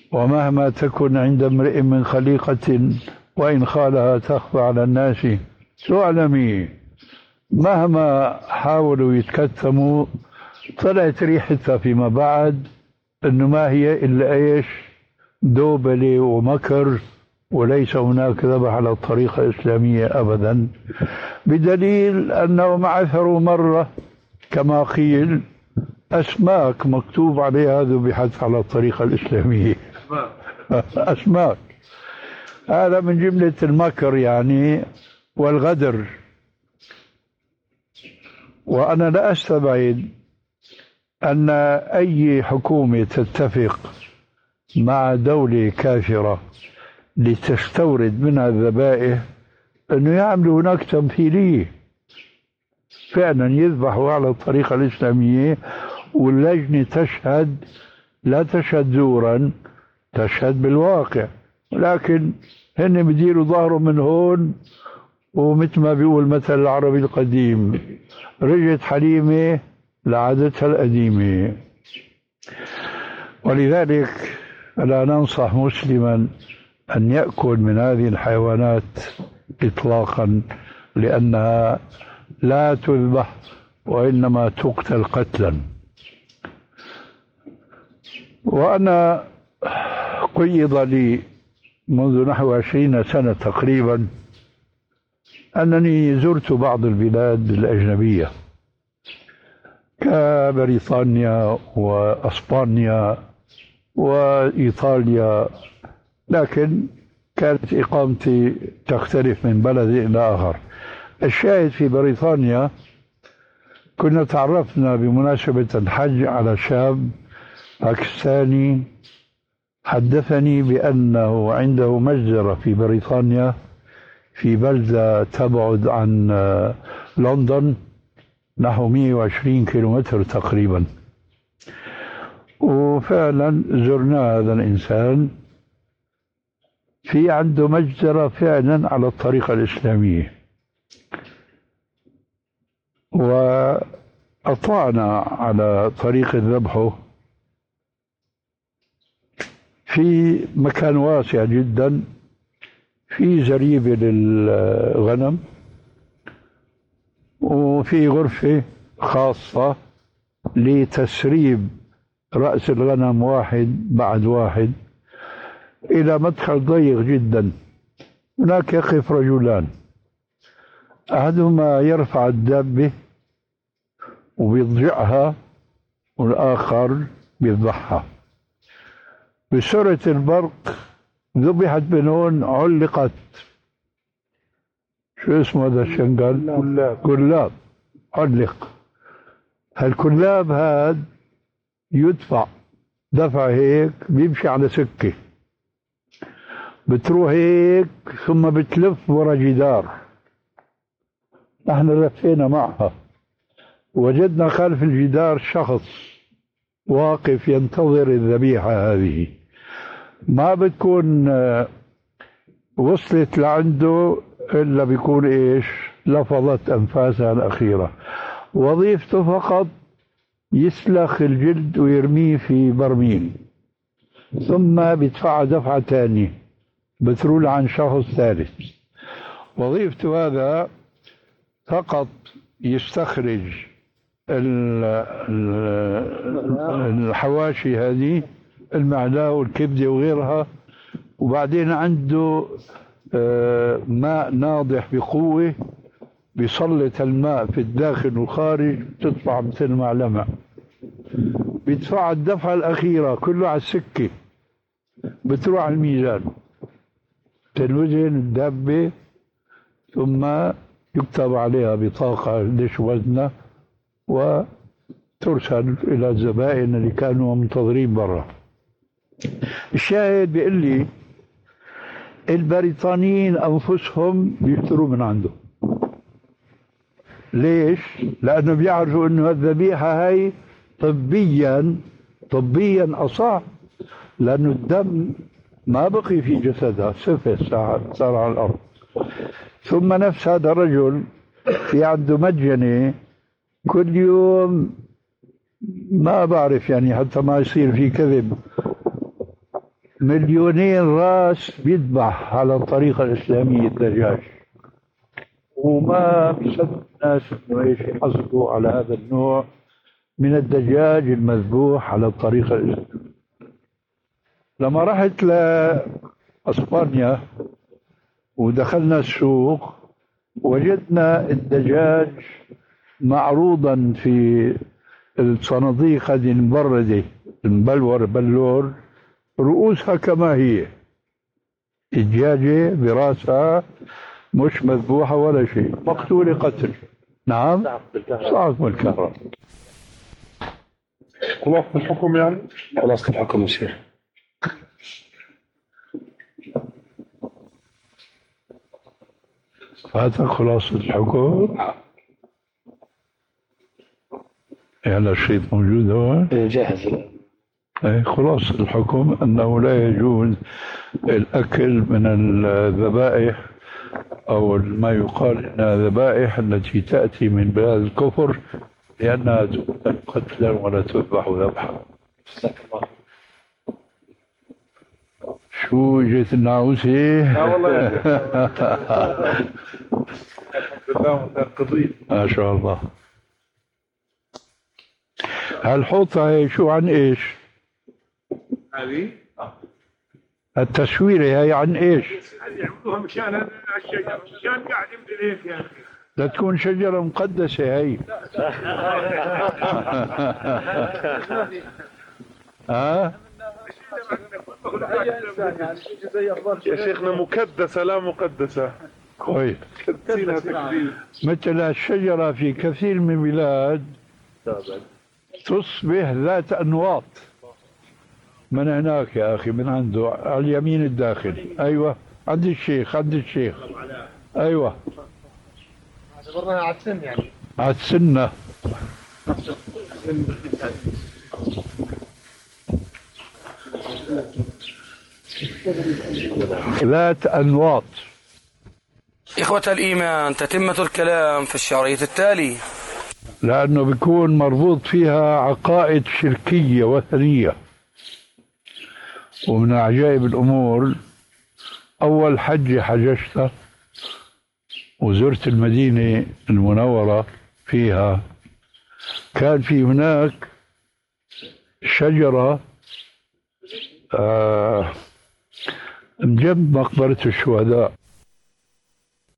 ومهما تكن عند امرئ من خليقة وإن خالها تخفى على الناس، تعلمي مهما حاولوا يتكتموا طلعت ريحتها فيما بعد انه ما هي الا ايش؟ دوبلة ومكر، وليس هناك ذبح على الطريقة الإسلامية أبدا، بدليل أنهم عثروا مرة كما قيل أسماك مكتوب عليها ذبحت على الطريقة الإسلامية. أسماك. هذا من جملة المكر يعني والغدر. وأنا لا أستبعد أن أي حكومة تتفق مع دولة كافرة لتستورد منها الذبائح أنه يعملوا هناك تمثيلية فعلا يذبحوا على الطريقة الإسلامية، واللجنة تشهد، لا تشهد زورا، تشهد بالواقع. لكن هن بديروا ظهروا من هون، ومثل ما بيقول المثل العربي القديم رجعت حليمة لعادتها القديمة. ولذلك لا ننصح مسلما أن يأكل من هذه الحيوانات إطلاقا، لأنها لا تذبح وإنما تقتل قتلا. وأنا قيض لي منذ نحو عشرين سنة تقريبا أنني زرت بعض البلاد الأجنبية كبريطانيا وأسبانيا وإيطاليا، لكن كانت إقامتي تختلف من بلد إلى آخر. الشاهد في بريطانيا كنا تعرفنا بمناسبة الحج على شاب باكستاني حدثني بأنه عنده مجزرة في بريطانيا في بلدة تبعد عن لندن نحو مئة وعشرين كيلومتر تقريبا. وفعلا زرنا هذا الإنسان في عنده مجزرة فعلا على الطريقة الإسلامية، وأطلعنا على طريقة ذبحه في مكان واسع جدا، في زريبة للغنم وفي غرفة خاصة لتسريب رأس الغنم واحد بعد واحد إلى مدخل ضيق جدا. هناك يقف رجلان، أحدهما يرفع الدابة وبيضجعها والآخر بيذبحها. بسرعة البرق ذبحت من هون، علقت. شو اسمه هذا الشنقل؟ كلاب. كلاب علق. هالكلاب هاد يدفع دفع هيك، بيمشي على سكة، بتروح هيك ثم بتلف ورا جدار. نحن لفينا معها، وجدنا خلف الجدار شخص واقف ينتظر الذبيحة هذه. ما بتكون وصلت لعنده إلا بيكون إيش؟ لفظت أنفاسها الأخيرة. وظيفته فقط يسلخ الجلد ويرميه في برميل، ثم بيدفع دفعة ثانية بترول عن شخص ثالث. وظيفته هذا فقط يستخرج الحواشي هذه، المعدة والكبدة وغيرها، وبعدين عنده ماء ناضح بقوة بيسلط الماء في الداخل والخارج، بتطلع مثل معلمة. بيدفع الدفعة الأخيرة كله على السكة، بتروح على الميزان، تنوزن الدابة ثم يكتب عليها بطاقة ليش وزنها، وترسل إلى الزبائن اللي كانوا منتظرين برا. الشاهد بيقول لي البريطانيين أنفسهم بيشتروا من عنده. ليش؟ لأنه بيعرفوا أنه الذبيحة هاي طبيا طبيا أصح، لأنه الدم ما بقي في جسدها، صفر صار على الأرض. ثم نفس هذا الرجل في عنده مجنة كل يوم، ما بعرف يعني حتى ما يصير في كذب، مليونين راس بيذبح على الطريقة الإسلامية الدجاج. وما بصدق الناس انه ايش يحصلوا على هذا النوع من الدجاج المذبوح على الطريقة الإسلامية. لما رحت لأسبانيا ودخلنا السوق وجدنا الدجاج معروضا في الصناديق هذه المبردة المبلور بلور، رؤوسها كما هي، الدجاجة براسها مش مذبوحة ولا شيء، مقتولة قتل. نعم، صعق بالكهرباء. خلاصة الحكم يعني؟ خلاصة الحكم يا شيخ. هذا خلاصة الحكم. يعني الشيء موجود هون؟ جاهز. أي خلاصة الحكم أنه لا يجوز الأكل من الذبائح أو ما يقال أنها ذبائح التي تأتي من بلاد الكفر، لأنها تقتل قتلا ولا تذبح ذبحا. شو جيت النعوسة؟ لا والله الحمد لله قضية ما شاء الله. هالحوطة هي شو عن ايش؟ هذه التسويرة هي عن ايش؟ يعملوها مشان هذا الشجر، مشان قاعد يمدل هيك يا اخي. لا تكون شجرة مقدسة هي. ها؟ يا شيخنا مكدسة لا مقدسة. كويس. تكدير. مثل الشجرة في كثير من البلاد تصبح ذات أنواط. من هناك يا أخي، من عنده على اليمين الداخل. أيوة عند الشيخ، عند الشيخ. أيوة اعتبرناها على السن يعني. على السنة. ذات أنواط. إخوة الإيمان، تتمة الكلام في الشريط التالي. لأنه بيكون مربوط فيها عقائد شركية وثنية. ومن عجائب الأمور، أول حج حججته وزرت المدينة المنورة فيها، كان في هناك شجرة آه جنب مقبرة الشهداء.